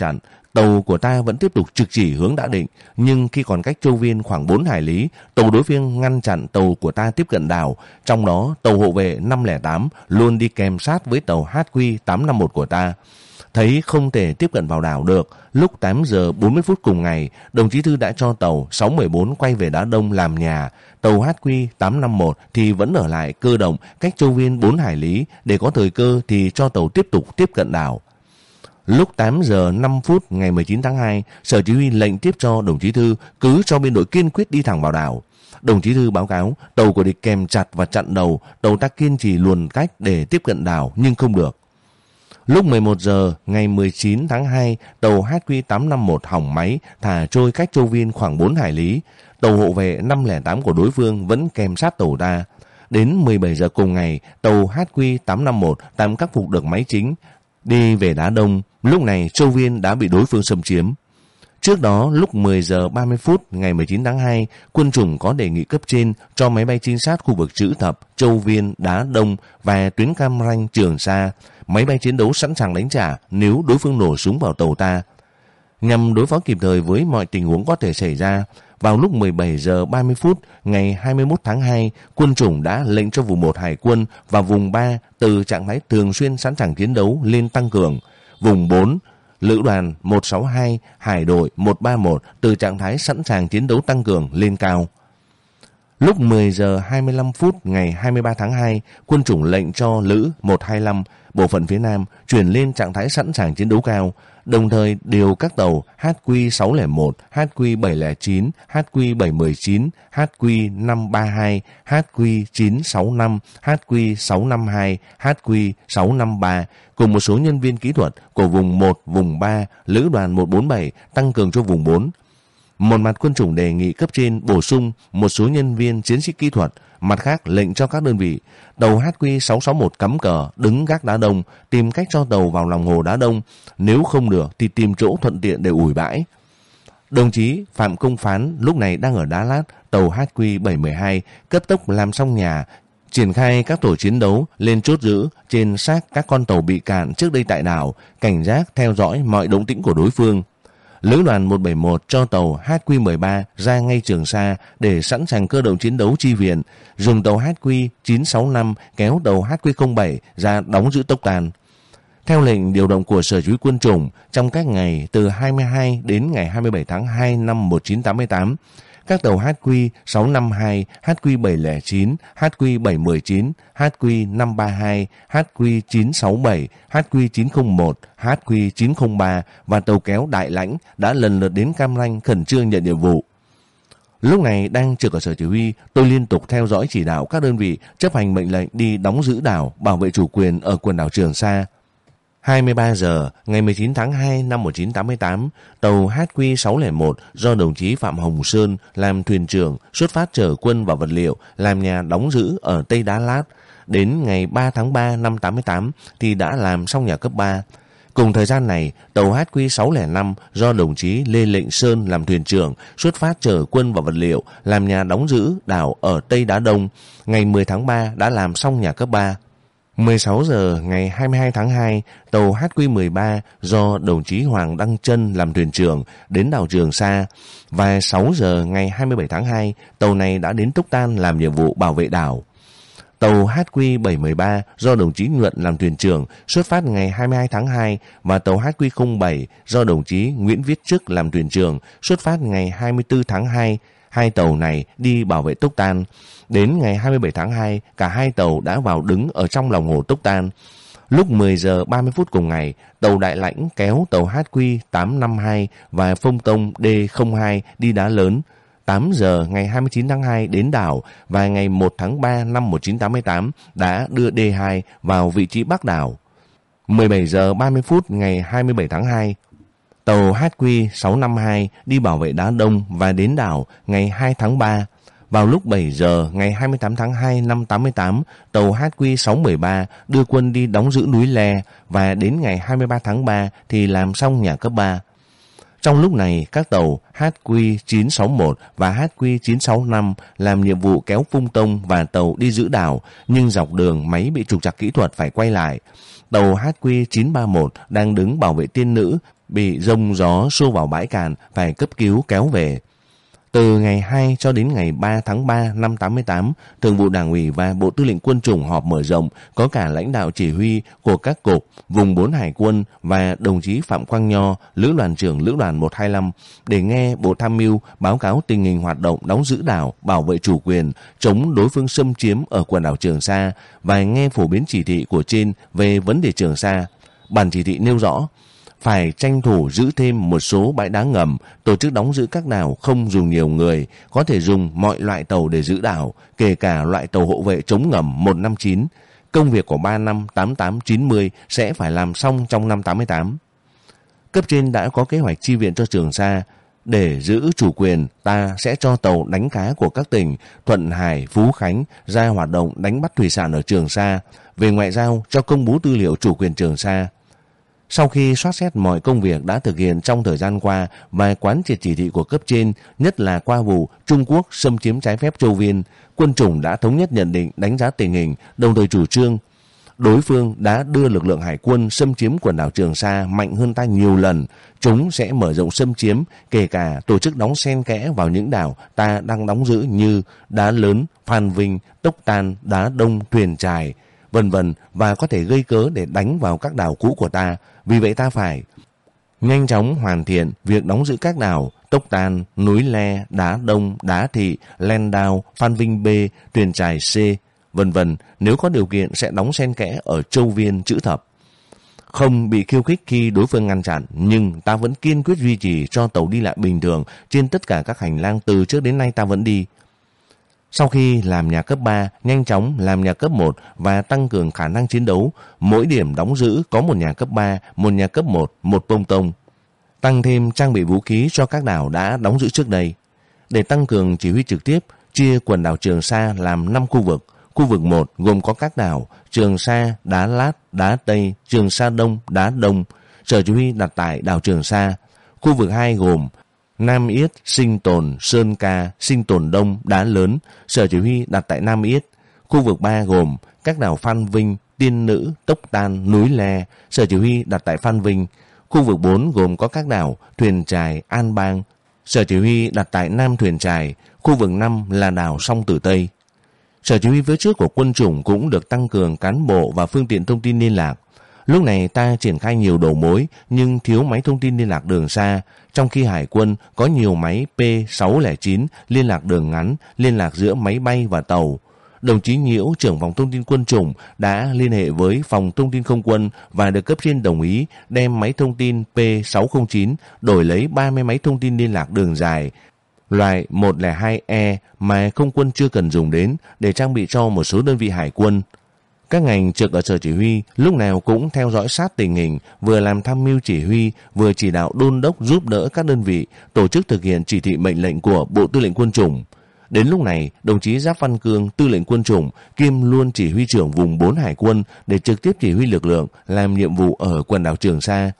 tàu của ta vẫn tiếp tục trực chỉ hướng đã định, nhưng khi còn cách Châu Viên khoảng bốn hải lý, tàu đối phương ngăn chặn tàu của ta tiếp cận đảo. Trong đó, tàu hộ vệ năm không tám luôn đi kèm sát với tàu H Q tám năm một của ta. Thấy không thể tiếp cận vào đảo được, lúc tám giờ bốn mươi phút cùng ngày, đồng chí Thư đã cho tàu sáu một bốn quay về Đá Đông làm nhà. Tàu H Q tám năm một thì vẫn ở lại cơ động cách Châu Viên bốn hải lý, để có thời cơ thì cho tàu tiếp tục tiếp cận đảo. Lúc tám giờ năm phút ngày mười chín tháng hai, Sở Chỉ huy lệnh tiếp cho đồng chí Thư cứ cho biên đội kiên quyết đi thẳng vào đảo. Đồng chí Thư báo cáo tàu của địch kèm chặt và chặn đầu, tàu ta kiên trì luồn cách để tiếp cận đảo nhưng không được. Lúc mười một giờ ngày mười chín tháng hai, tàu H Q tám năm một hỏng máy, thả trôi cách Châu Viên khoảng bốn hải lý. Tàu hộ vệ năm không tám của đối phương vẫn kèm sát tàu ta. Đến mười bảy giờ cùng ngày, tàu H Q tám năm một tạm khắc phục được máy chính, đi về Đá Đông. Lúc này Châu Viên đã bị đối phương xâm chiếm. Trước đó, lúc mười giờ ba mươi phút ngày mười chín tháng hai, quân chủng có đề nghị cấp trên cho máy bay trinh sát khu vực Chữ Thập, Châu Viên, Đá Đông và tuyến Cam Ranh, Trường Sa, máy bay chiến đấu sẵn sàng đánh trả nếu đối phương nổ súng vào tàu ta. Nhằm đối phó kịp thời với mọi tình huống có thể xảy ra, vào lúc mười bảy giờ ba mươi phút ngày hai mươi mốt tháng hai, quân chủng đã lệnh cho vùng một Hải quân và vùng ba từ trạng thái thường xuyên sẵn sàng chiến đấu lên tăng cường. Vùng bốn, Lữ đoàn một sáu hai, Hải đội một ba một từ trạng thái sẵn sàng chiến đấu tăng cường lên cao. Lúc mười giờ hai mươi lăm phút ngày hai mươi ba tháng hai, quân chủng lệnh cho Lữ một hai lăm, bộ phận phía Nam, chuyển lên trạng thái sẵn sàng chiến đấu cao, đồng thời điều các tàu H Q sáu không một, H Q bảy không chín, H Q bảy một chín, H Q năm ba hai, H Q chín sáu năm, H Q sáu năm hai, H Q sáu năm ba cùng một số nhân viên kỹ thuật của vùng một, vùng ba, Lữ đoàn một bốn bảy tăng cường cho vùng bốn. Một mặt quân chủng đề nghị cấp trên bổ sung một số nhân viên chiến sĩ kỹ thuật, mặt khác lệnh cho các đơn vị tàu H Q sáu sáu một cắm cờ đứng gác Đá Đông, tìm cách cho tàu vào lòng hồ Đá Đông, nếu không được thì tìm chỗ thuận tiện để ủi bãi. Đồng chí Phạm Công Phán lúc này đang ở Đá Lát, tàu H Q bảy một hai cấp tốc làm xong nhà, triển khai các tổ chiến đấu lên chốt giữ trên xác các con tàu bị cạn trước đây tại đảo, cảnh giác theo dõi mọi động tĩnh của đối phương. Lữ đoàn một bảy một cho tàu H Q mười ba ra ngay Trường Sa để sẵn sàng cơ động chiến đấu chi viện, dùng tàu H Q chín sáu năm kéo tàu H Q không bảy ra đóng giữ Tốc Tan. Theo lệnh điều động của Sở Chỉ huy Quân chủng, trong các ngày từ hai mươi hai đến ngày hai mươi bảy tháng hai năm một nghìn chín trăm tám mươi tám, các tàu H Q sáu năm hai, H Q bảy không chín, H Q bảy một chín, H Q năm ba hai, H Q chín sáu bảy, H Q chín không một, H Q chín không ba và tàu kéo Đại Lãnh đã lần lượt đến Cam Ranh khẩn trương nhận nhiệm vụ. Lúc này đang trực ở Sở Chỉ huy, tôi liên tục theo dõi chỉ đạo các đơn vị chấp hành mệnh lệnh đi đóng giữ đảo, bảo vệ chủ quyền ở quần đảo Trường Sa. hai mươi ba giờ ngày mười chín tháng hai năm một nghìn chín trăm tám mươi tám, tàu H Q sáu không một do đồng chí Phạm Hồng Sơn làm thuyền trưởng xuất phát chở quân và vật liệu làm nhà đóng giữ ở Tây Đá Lát. Đến ngày ba tháng ba năm tám mươi tám thì đã làm xong nhà cấp ba. Cùng thời gian này, tàu H Q sáu không năm do đồng chí Lê Lệnh Sơn làm thuyền trưởng xuất phát chở quân và vật liệu làm nhà đóng giữ đảo ở Tây Đá Đông. Ngày mười tháng ba đã làm xong nhà cấp ba. mười sáu giờ ngày hai mươi hai tháng hai, tàu H Q mười ba do đồng chí Hoàng Đăng Trân làm thuyền trưởng đến đảo Trường Sa, và sáu giờ ngày hai mươi bảy tháng hai, tàu này đã đến Tốc Tan làm nhiệm vụ bảo vệ đảo. Tàu H Q bảy một ba do đồng chí Nhuận làm thuyền trưởng xuất phát ngày hai mươi hai tháng hai và tàu H Q không bảy do đồng chí Nguyễn Viết Trức làm thuyền trưởng xuất phát ngày hai mươi tư tháng hai. Hai tàu này đi bảo vệ Tốc Tan. Đến ngày hai mươi bảy tháng hai, cả hai tàu đã vào đứng ở trong lòng hồ Tốc Tan. Lúc mười giờ ba mươi phút cùng ngày, tàu Đại Lãnh kéo tàu H Q tám năm hai và Phong Tông D không hai đi Đá Lớn. tám giờ ngày hai mươi chín tháng hai đến đảo và ngày một tháng ba năm một nghìn chín trăm tám mươi tám đã đưa D hai vào vị trí Bắc đảo. mười bảy giờ ba mươi phút ngày hai mươi bảy tháng hai, tàu H Q sáu năm hai đi bảo vệ Đá Đông và đến đảo ngày hai tháng ba. Vào lúc bảy giờ ngày hai mươi tám tháng hai năm tám mươi tám, tàu H Q sáu một ba đưa quân đi đóng giữ núi Le và đến ngày hai mươi ba tháng ba thì làm xong nhà cấp ba. Trong lúc này, các tàu H Q chín sáu một và H Q chín sáu năm làm nhiệm vụ kéo Phung Tông và tàu đi giữ đảo, nhưng dọc đường máy bị trục trặc kỹ thuật phải quay lại. Tàu H Q chín ba một đang đứng bảo vệ Tiên Nữ bị rông gió xô vào bãi cạn phải cấp cứu kéo về. Từ ngày hai cho đến ngày ba tháng ba năm tám mươi tám, Thường vụ Đảng ủy và Bộ Tư lệnh Quân chủng họp mở rộng, có cả lãnh đạo chỉ huy của các cục, vùng bốn Hải quân và đồng chí Phạm Quang Nho, Lữ đoàn trưởng Lữ đoàn một hai lăm để nghe Bộ Tham mưu báo cáo tình hình hoạt động đóng giữ đảo, bảo vệ chủ quyền, chống đối phương xâm chiếm ở quần đảo Trường Sa và nghe phổ biến chỉ thị của trên về vấn đề Trường Sa. Bản chỉ thị nêu rõ phải tranh thủ giữ thêm một số bãi đá ngầm, tổ chức đóng giữ các đảo không dùng nhiều người, có thể dùng mọi loại tàu để giữ đảo, kể cả loại tàu hộ vệ chống ngầm một năm chín. Công việc của ba năm tám tám chín mươi sẽ phải làm xong trong năm tám mươi tám. Cấp trên đã có kế hoạch chi viện cho Trường Sa. Để giữ chủ quyền, ta sẽ cho tàu đánh cá của các tỉnh Thuận Hải, Phú Khánh ra hoạt động đánh bắt thủy sản ở Trường Sa. Về ngoại giao, cho công bố tư liệu chủ quyền Trường Sa. Sau khi soát xét mọi công việc đã thực hiện trong thời gian qua và quán triệt chỉ thị của cấp trên, nhất là qua vụ Trung Quốc xâm chiếm trái phép Châu Viên, quân chủng đã thống nhất nhận định đánh giá tình hình, đồng thời chủ trương đối phương đã đưa lực lượng hải quân xâm chiếm quần đảo Trường Sa mạnh hơn ta nhiều lần, chúng sẽ mở rộng xâm chiếm, kể cả tổ chức đóng xen kẽ vào những đảo ta đang đóng giữ như Đá Lớn, Phan Vinh, Tốc Tan, Đá Đông, Thuyền Trài, vân vân, và có thể gây cớ để đánh vào các đảo cũ của ta. Vì vậy ta phải nhanh chóng hoàn thiện việc đóng giữ các đảo Tốc Tan, Núi Le, Đá Đông, Đá Thị, Len Đao, Phan Vinh B, Thuyền Trài C, vân vân. Nếu có điều kiện sẽ đóng xen kẽ ở Châu Viên, Chữ Thập. Không bị khiêu khích khi đối phương ngăn chặn, nhưng ta vẫn kiên quyết duy trì cho tàu đi lại bình thường trên tất cả các hành lang từ trước đến nay ta vẫn đi. Sau khi làm nhà cấp ba, nhanh chóng làm nhà cấp một và tăng cường khả năng chiến đấu. Mỗi điểm đóng giữ có một nhà cấp ba, một nhà cấp một, một bông tông. Tăng thêm trang bị vũ khí cho các đảo đã đóng giữ trước đây. Để tăng cường chỉ huy trực tiếp, chia quần đảo Trường Sa làm năm khu vực. Khu vực một gồm có các đảo Trường Sa, Đá Lát, Đá Tây, Trường Sa Đông, Đá Đông. Sở chỉ huy đặt tại đảo Trường Sa. Khu vực hai gồm Nam Yết, Sinh Tồn, Sơn Ca, Sinh Tồn Đông, Đá Lớn, sở chỉ huy đặt tại Nam Yết. Khu vực ba gồm các đảo Phan Vinh, Tiên Nữ, Tốc Tan, Núi Le, sở chỉ huy đặt tại Phan Vinh. Khu vực bốn gồm có các đảo Thuyền Trài, An Bang, sở chỉ huy đặt tại Nam Thuyền Trài. Khu vực năm là đảo Song Tử Tây. Sở chỉ huy phía trước của quân chủng cũng được tăng cường cán bộ và phương tiện thông tin liên lạc. Lúc này ta triển khai nhiều đầu mối nhưng thiếu máy thông tin liên lạc đường xa, trong khi Hải quân có nhiều máy P sáu không chín liên lạc đường ngắn, liên lạc giữa máy bay và tàu. Đồng chí Nhiễu, trưởng phòng thông tin quân chủng, đã liên hệ với phòng thông tin không quân và được cấp trên đồng ý đem máy thông tin P sáu không chín đổi lấy ba mươi máy thông tin liên lạc đường dài loại một không hai E mà không quân chưa cần dùng đến để trang bị cho một số đơn vị hải quân. Các ngành trực ở sở chỉ huy lúc nào cũng theo dõi sát tình hình, vừa làm tham mưu chỉ huy, vừa chỉ đạo đôn đốc giúp đỡ các đơn vị tổ chức thực hiện chỉ thị mệnh lệnh của Bộ Tư lệnh Quân chủng. Đến lúc này, đồng chí Giáp Văn Cương, Tư lệnh Quân chủng, kiêm luôn chỉ huy trưởng vùng bốn Hải quân để trực tiếp chỉ huy lực lượng làm nhiệm vụ ở quần đảo Trường Sa.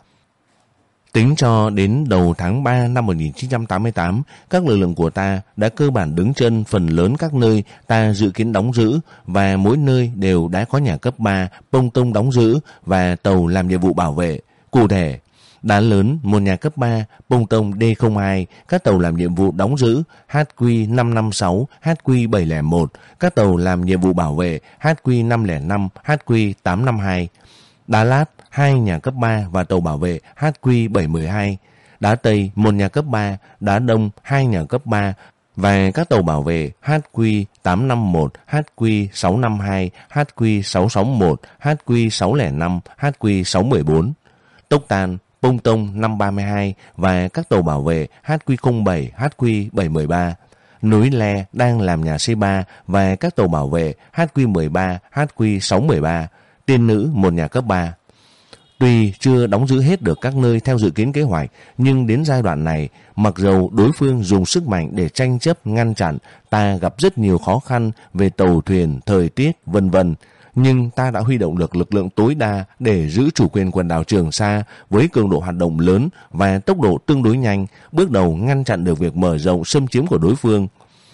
Tính cho đến đầu tháng ba năm một nghìn chín trăm tám mươi tám, các lực lượng của ta đã cơ bản đứng chân phần lớn các nơi ta dự kiến đóng giữ và mỗi nơi đều đã có nhà cấp ba, bông tông đóng giữ và tàu làm nhiệm vụ bảo vệ. Cụ thể, Đá Lớn, một nhà cấp ba, bông tông D không hai, các tàu làm nhiệm vụ đóng giữ H Q năm năm sáu, H Q bảy không một, các tàu làm nhiệm vụ bảo vệ H Q năm không năm, H Q tám năm hai. Đá Lát, hai nhà cấp ba và tàu bảo vệ H Q bảy một hai. Đá Tây, một nhà cấp ba, Đá Đông, hai nhà cấp ba và các tàu bảo vệ H Q tám năm một, H Q sáu năm hai, H Q sáu sáu một, H Q sáu không năm, H Q sáu một bốn. Tốc Tan, Bông Tông năm ba hai và các tàu bảo vệ H Q không bảy, H Q bảy một ba. Núi Le đang làm nhà C ba và các tàu bảo vệ H Q mười ba, H Q sáu một ba. Tiên Nữ, một nhà cấp ba. Tuy chưa đóng giữ hết được các nơi theo dự kiến kế hoạch, nhưng đến giai đoạn này, mặc dầu đối phương dùng sức mạnh để tranh chấp ngăn chặn, ta gặp rất nhiều khó khăn về tàu thuyền, thời tiết, vân vân. Nhưng ta đã huy động được lực lượng tối đa để giữ chủ quyền quần đảo Trường Sa với cường độ hoạt động lớn và tốc độ tương đối nhanh, bước đầu ngăn chặn được việc mở rộng xâm chiếm của đối phương.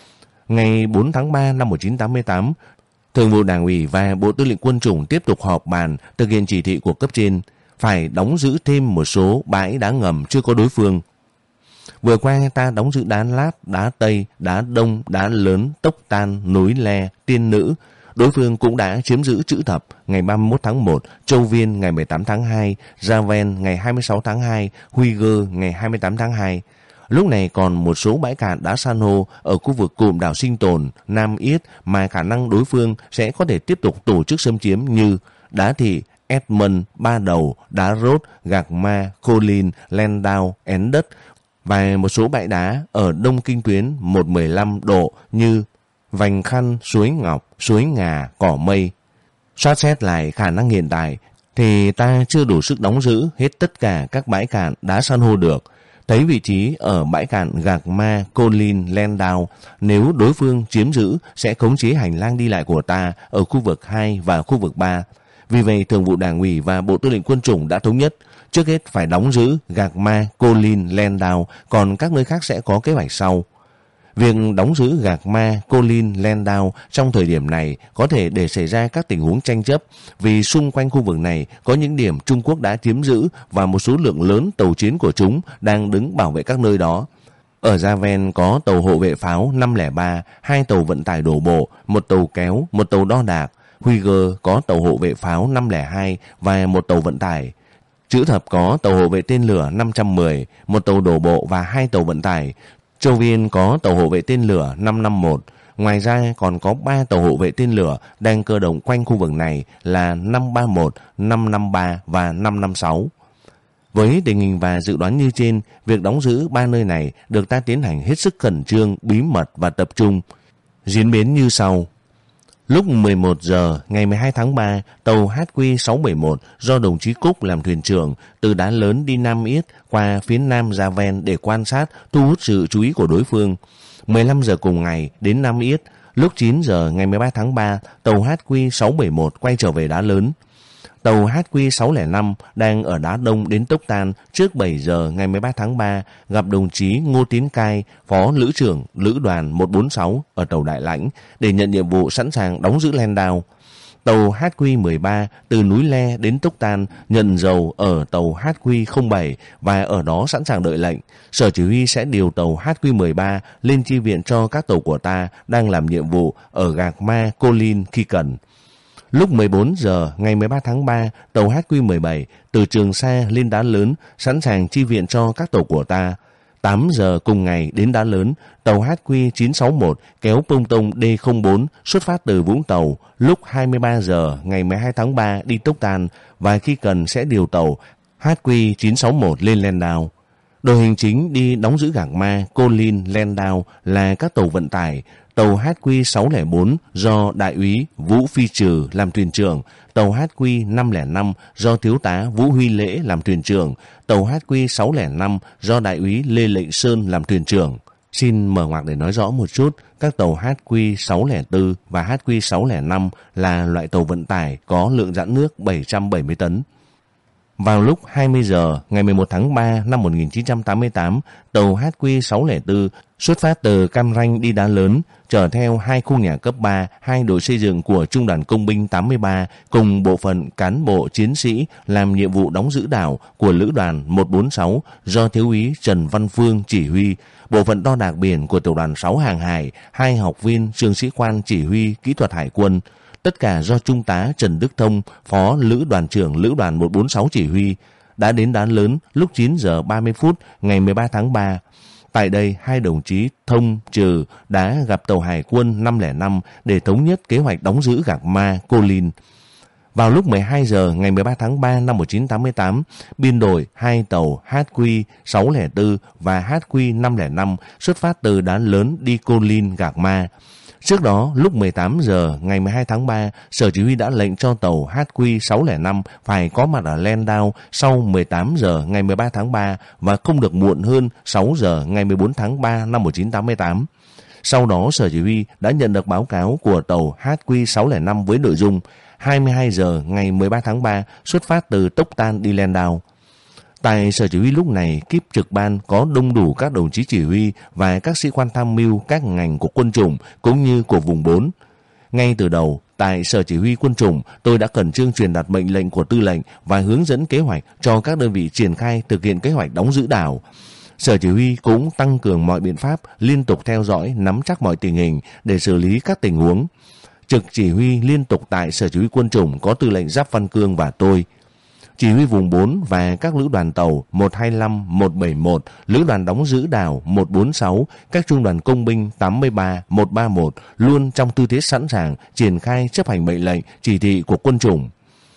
Ngày bốn tháng ba năm một nghìn chín trăm tám mươi tám, Thường vụ Đảng ủy và Bộ Tư lệnh Quân chủng tiếp tục họp bàn thực hiện chỉ thị của cấp trên. phải đóng giữ thêm một số bãi đá ngầm chưa có đối phương. Vừa qua ta đóng giữ đá Lát, đá Tây, đá Đông, đá Lớn, Tốc Tan, Núi Le, Tiên Nữ. Đối phương cũng đã chiếm giữ Chữ Thập ngày ba mươi mốt tháng một, Châu Viên ngày mười tám tháng hai, Raven ngày hai mươi sáu tháng hai, Huy Gơ ngày hai mươi tám tháng hai. Lúc này còn một số bãi cạn đá san hô ở khu vực cụm đảo Sinh Tồn, Nam Yết mà khả năng đối phương sẽ có thể tiếp tục tổ chức xâm chiếm như đá Thị, Edmund, Ba Đầu, đá Rốt, Gạc Ma, Colin, Landau, Én Đất và một số bãi đá ở đông kinh tuyến một trăm mười lăm độ như Vành Khăn, Suối Ngọc, Suối Ngà, Cỏ Mây. Soát xét lại khả năng hiện tại thì ta chưa đủ sức đóng giữ hết tất cả các bãi cạn đá san hô được. Thấy vị trí ở bãi cạn Gạc Ma, Colin, Landau, nếu đối phương chiếm giữ sẽ khống chế hành lang đi lại của ta ở khu vực hai và khu vực ba. Vì vậy, Thường vụ Đảng ủy và Bộ Tư lệnh Quân chủng đã thống nhất trước hết phải đóng giữ Gạc Ma, Colin, Landau, còn các nơi khác sẽ có kế hoạch sau. Việc đóng giữ Gạc Ma, Colin, Landau trong thời điểm này có thể để xảy ra các tình huống tranh chấp vì xung quanh khu vực này có những điểm Trung Quốc đã chiếm giữ và một số lượng lớn tàu chiến của chúng đang đứng bảo vệ các nơi đó. Ở Raven có tàu hộ vệ pháo năm không ba, hai tàu vận tải đổ bộ, một tàu kéo, một tàu đo đạc. Huy Gơ có tàu hộ vệ pháo năm không hai và một tàu vận tải. Chữ Thập có tàu hộ vệ tên lửa năm trăm mười, một tàu đổ bộ và hai tàu vận tải. Châu Viên có tàu hộ vệ tên lửa năm năm một. Ngoài ra còn có ba tàu hộ vệ tên lửa đang cơ động quanh khu vực này là năm ba một, năm năm ba và năm năm sáu. Với tình hình và dự đoán như trên, việc đóng giữ ba nơi này được ta tiến hành hết sức khẩn trương, bí mật và tập trung. Diễn biến như sau. Lúc mười một giờ ngày mười hai tháng ba, tàu H Q sáu bảy mốt do đồng chí Cúc làm thuyền trưởng từ Đá Lớn đi Nam Yết qua phía Nam Raven để quan sát, thu hút sự chú ý của đối phương. mười lăm giờ cùng ngày đến Nam Yết, lúc chín giờ ngày mười ba tháng ba, tàu H Q sáu bảy mốt quay trở về Đá Lớn. Tàu H Q sáu không năm đang ở Đá Đông đến Tốc Tan trước bảy giờ ngày mười ba tháng ba gặp đồng chí Ngô Tiến Cai, Phó Lữ trưởng Lữ đoàn một bốn sáu ở tàu Đại Lãnh để nhận nhiệm vụ sẵn sàng đóng giữ Landau. Tàu H Q mười ba từ núi Le đến Tốc Tan nhận dầu ở tàu H Q không bảy và ở đó sẵn sàng đợi lệnh. Sở chỉ huy sẽ điều tàu H Q mười ba lên chi viện cho các tàu của ta đang làm nhiệm vụ ở Gạc Ma, Colin khi cần. Lúc mười bốn giờ ngày mười ba tháng ba, tàu H Q mười bảy từ Trường Sa lên Đá Lớn sẵn sàng chi viện cho các tàu của ta. tám giờ cùng ngày đến Đá Lớn, tàu H Q chín sáu mốt kéo Pông Tông D không bốn xuất phát từ Vũng Tàu lúc hai mươi ba giờ ngày mười hai tháng ba đi Tốc Tan và khi cần sẽ điều tàu H Q chín sáu mốt lên Landau. Đội hình chính đi đóng giữ Gạc Ma, Colin, Landau là các tàu vận tải. Tàu H Q sáu không bốn do Đại úy Vũ Phi Trừ làm thuyền trưởng, tàu H Q năm không năm do Thiếu tá Vũ Huy Lễ làm thuyền trưởng, tàu H Q sáu không năm do Đại úy Lê Lệnh Sơn làm thuyền trưởng. Xin mở ngoặc để nói rõ một chút, các tàu H Q sáu không bốn và H Q sáu không năm là loại tàu vận tải có lượng rãn nước bảy trăm bảy mươi tấn. Vào lúc hai mươi giờ ngày mười một tháng ba năm một nghìn chín trăm tám mươi tám, tàu H Q sáu không bốn xuất phát từ Cam Ranh đi Đá Lớn, chở theo hai khu nhà cấp ba, hai đội xây dựng của Trung đoàn Công binh tám mươi ba cùng bộ phận cán bộ chiến sĩ làm nhiệm vụ đóng giữ đảo của Lữ đoàn một bốn sáu do Thiếu úy Trần Văn Phương chỉ huy, bộ phận đo đạc biển của Tiểu đoàn sáu Hàng Hải, hai học viên trường sĩ quan chỉ huy kỹ thuật hải quân. Tất cả do Trung tá Trần Đức Thông, Phó Lữ đoàn trưởng Lữ đoàn một bốn sáu chỉ huy, đã đến Đá Lớn lúc chín giờ ba mươi phút ngày mười ba tháng ba. Tại đây, hai đồng chí Thông, Trừ đã gặp tàu Hải quân năm không năm để thống nhất kế hoạch đóng giữ Gạc Ma, Colin. Vào lúc mười hai giờ ngày mười ba tháng ba năm một nghìn chín trăm tám mươi tám, biên đội hai tàu H Q sáu không bốn và H Q năm không năm xuất phát từ Đá Lớn đi Colin, Gạc Ma. Trước đó, lúc mười tám giờ ngày mười hai tháng ba, Sở Chỉ huy đã lệnh cho tàu H Q sáu không năm phải có mặt ở Landau sau mười tám giờ ngày mười ba tháng ba và không được muộn hơn sáu giờ ngày mười bốn tháng ba năm một nghìn chín trăm tám mươi tám. Sau đó, Sở Chỉ huy đã nhận được báo cáo của tàu H Q sáu không năm với nội dung hai mươi hai giờ ngày mười ba tháng ba xuất phát từ Tốc Tan đi Landau. Tại Sở Chỉ huy lúc này, kíp trực ban có đông đủ các đồng chí chỉ huy và các sĩ quan tham mưu các ngành của quân chủng cũng như của vùng bốn. Ngay từ đầu, Tại Sở Chỉ huy Quân chủng, tôi đã khẩn trương truyền đạt mệnh lệnh của tư lệnh và hướng dẫn kế hoạch cho các đơn vị triển khai thực hiện kế hoạch đóng giữ đảo. Sở Chỉ huy cũng tăng cường mọi biện pháp, liên tục theo dõi, nắm chắc mọi tình hình để xử lý các tình huống. Trực chỉ huy liên tục tại Sở Chỉ huy Quân chủng có tư lệnh Giáp Văn Cương và tôi. Chỉ huy vùng bốn và các lữ đoàn tàu một hai lăm, một bảy mốt, lữ đoàn đóng giữ đảo một bốn sáu, các trung đoàn công binh tám mươi ba, một ba mốt luôn trong tư thế sẵn sàng triển khai chấp hành mệnh lệnh, chỉ thị của quân chủng.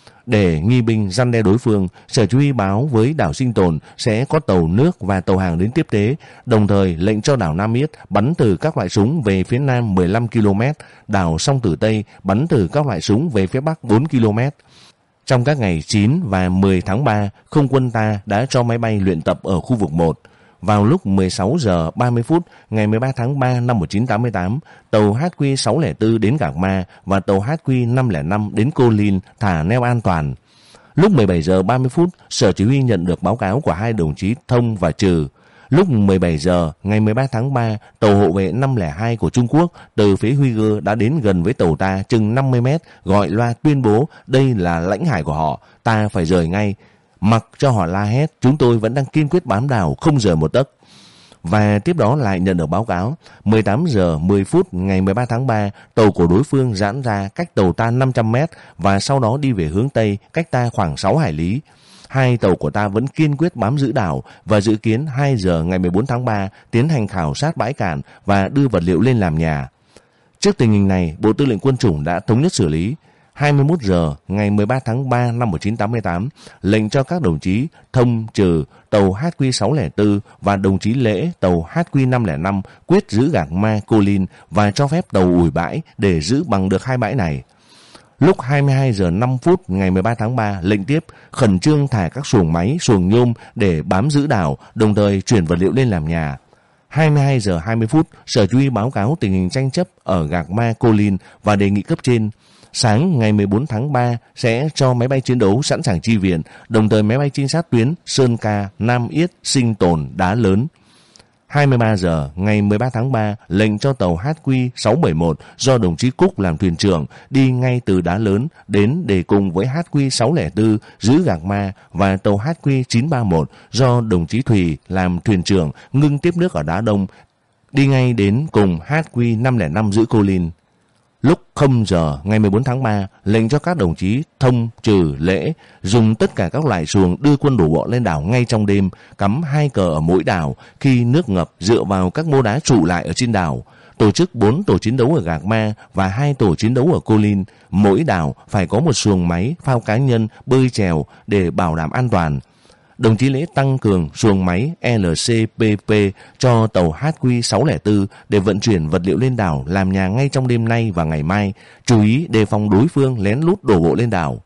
Để nghi binh răn đe đối phương, Sở Chỉ huy báo với đảo Sinh Tồn sẽ có tàu nước và tàu hàng đến tiếp tế, đồng thời lệnh cho đảo Nam Yết bắn từ các loại súng về phía nam mười lăm ki lô mét, đảo Song Tử Tây bắn từ các loại súng về phía bắc bốn ki lô mét. Trong các ngày chín và mười tháng ba, không quân ta đã cho máy bay luyện tập ở khu vực một. Vào lúc mười sáu giờ ba mươi phút ngày mười ba tháng ba năm một nghìn chín trăm tám mươi tám, tàu H Q sáu không bốn đến Gạc Ma và tàu H Q năm không năm đến Cô Linh thả neo an toàn. Lúc mười bảy giờ ba mươi phút, Sở Chỉ huy nhận được báo cáo của hai đồng chí Thông và Trừ. Lúc mười bảy giờ ngày mười ba tháng ba, tàu hộ vệ năm không hai của Trung Quốc từ phía Huy Gơ đã đến gần với tàu ta chừng năm mươi mét, gọi loa tuyên bố đây là lãnh hải của họ, ta phải rời ngay. Mặc cho họ la hét, chúng tôi vẫn đang kiên quyết bám đảo, không rời một tấc. Và tiếp đó lại nhận được báo cáo, mười tám giờ mười phút ngày mười ba tháng ba, tàu của đối phương giãn ra cách tàu ta năm trăm mét và sau đó đi về hướng Tây, cách ta khoảng sáu hải lý. Hai tàu của ta vẫn kiên quyết bám giữ đảo và dự kiến hai giờ ngày mười bốn tháng ba tiến hành khảo sát bãi cạn và đưa vật liệu lên làm nhà. Trước tình hình này, Bộ Tư lệnh Quân chủng đã thống nhất xử lý. hai mươi mốt giờ ngày mười ba tháng ba năm một nghìn chín trăm tám mươi tám, lệnh cho các đồng chí Thông, Trừ, tàu H Q sáu không bốn và đồng chí Lễ, tàu H Q năm không năm quyết giữ Gạc Ma, Cô Linh và cho phép tàu ủi bãi để giữ bằng được hai bãi này. Lúc hai mươi hai giờ năm phút ngày mười ba tháng ba, lệnh tiếp khẩn trương thả các xuồng máy, xuồng nhôm để bám giữ đảo, đồng thời chuyển vật liệu lên làm nhà. hai mươi hai giờ hai mươi phút, Sở Chỉ huy báo cáo tình hình tranh chấp ở Gạc Ma, Cô Linh và đề nghị cấp trên. Sáng ngày mười bốn tháng ba sẽ cho máy bay chiến đấu sẵn sàng chi viện, đồng thời máy bay trinh sát tuyến Sơn Ca, Nam Yết, Sinh Tồn, Đá Lớn. hai mươi ba giờ ngày mười ba tháng ba, lệnh cho tàu H Q sáu bảy mốt do đồng chí Cúc làm thuyền trưởng đi ngay từ Đá Lớn đến để cùng với H Q sáu không bốn giữ Gạc Ma và tàu H Q chín ba mốt do đồng chí Thùy làm thuyền trưởng ngưng tiếp nước ở Đá Đông đi ngay đến cùng H Q năm không năm giữ Cô Linh. Lúc không giờ ngày mười bốn tháng ba, lệnh cho các đồng chí Thông, Trừ, Lễ dùng tất cả các loại xuồng đưa quân đổ bộ lên đảo ngay trong đêm, cắm hai cờ ở mỗi đảo, khi nước ngập dựa vào các mô đá trụ lại ở trên đảo. Tổ chức bốn tổ chiến đấu ở Gạc Ma và hai tổ chiến đấu ở Cô Linh. Mỗi đảo phải có một xuồng máy, phao cá nhân, bơi chèo để bảo đảm an toàn. Đồng chí Lễ tăng cường xuồng máy L C P P cho tàu H Q sáu không bốn để vận chuyển vật liệu lên đảo làm nhà ngay trong đêm nay và ngày mai, chú ý đề phòng đối phương lén lút đổ bộ lên đảo.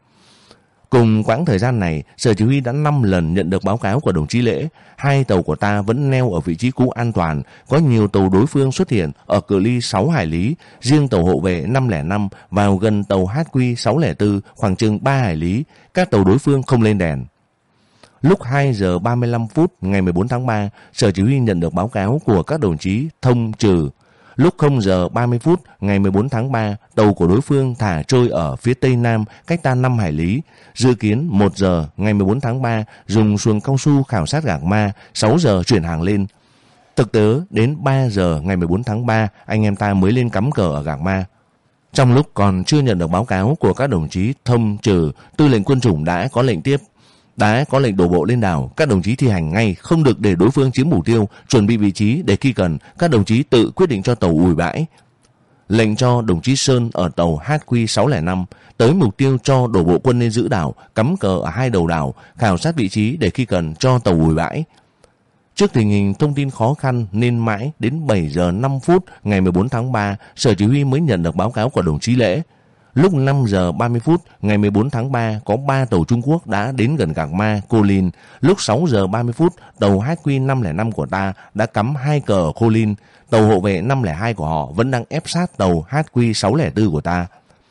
Cùng quãng thời gian này, Sở Chỉ huy đã năm lần nhận được báo cáo của đồng chí Lễ. Hai tàu của ta vẫn neo ở vị trí cũ an toàn, có nhiều tàu đối phương xuất hiện ở cự ly sáu hải lý, riêng tàu hộ vệ năm không năm vào gần tàu H Q sáu không bốn khoảng chừng ba hải lý, các tàu đối phương không lên đèn. Lúc hai giờ ba mươi lăm phút ngày mười bốn tháng ba, Sở Chỉ huy nhận được báo cáo của các đồng chí Thông, Trừ. Lúc không giờ ba mươi phút ngày mười bốn tháng ba, tàu của đối phương thả trôi ở phía tây nam cách ta năm hải lý. Dự kiến một giờ ngày mười bốn tháng ba dùng xuồng cao su khảo sát Gạc Ma, sáu giờ chuyển hàng lên. Thực tế đến ba giờ ngày mười bốn tháng ba anh em ta mới lên cắm cờ ở Gạc Ma. Trong lúc còn chưa nhận được báo cáo của các đồng chí Thông, Trừ, Tư lệnh Quân chủng đã có lệnh tiếp. Đã có lệnh đổ bộ lên đảo, các đồng chí thi hành ngay, không được để đối phương chiếm mục tiêu, chuẩn bị vị trí để khi cần, các đồng chí tự quyết định cho tàu ủi bãi. Lệnh cho đồng chí Sơn ở tàu H Q sáu không năm tới mục tiêu cho đổ bộ quân lên giữ đảo, cắm cờ ở hai đầu đảo, khảo sát vị trí để khi cần cho tàu ủi bãi. Trước tình hình thông tin khó khăn nên mãi đến bảy giờ năm phút ngày mười bốn tháng ba, Sở Chỉ huy mới nhận được báo cáo của đồng chí Lễ. Lúc năm giờ ba mươi phút ngày mười bốn tháng ba có ba tàu Trung Quốc đã đến gần Gạc Ma, Cô Linh. Lúc sáu giờ ba mươi phút tàu H Q năm không năm của ta đã cắm hai cờ ở Cô Linh. Tàu hộ vệ năm không hai của họ vẫn đang ép sát tàu H Q sáu không bốn của ta.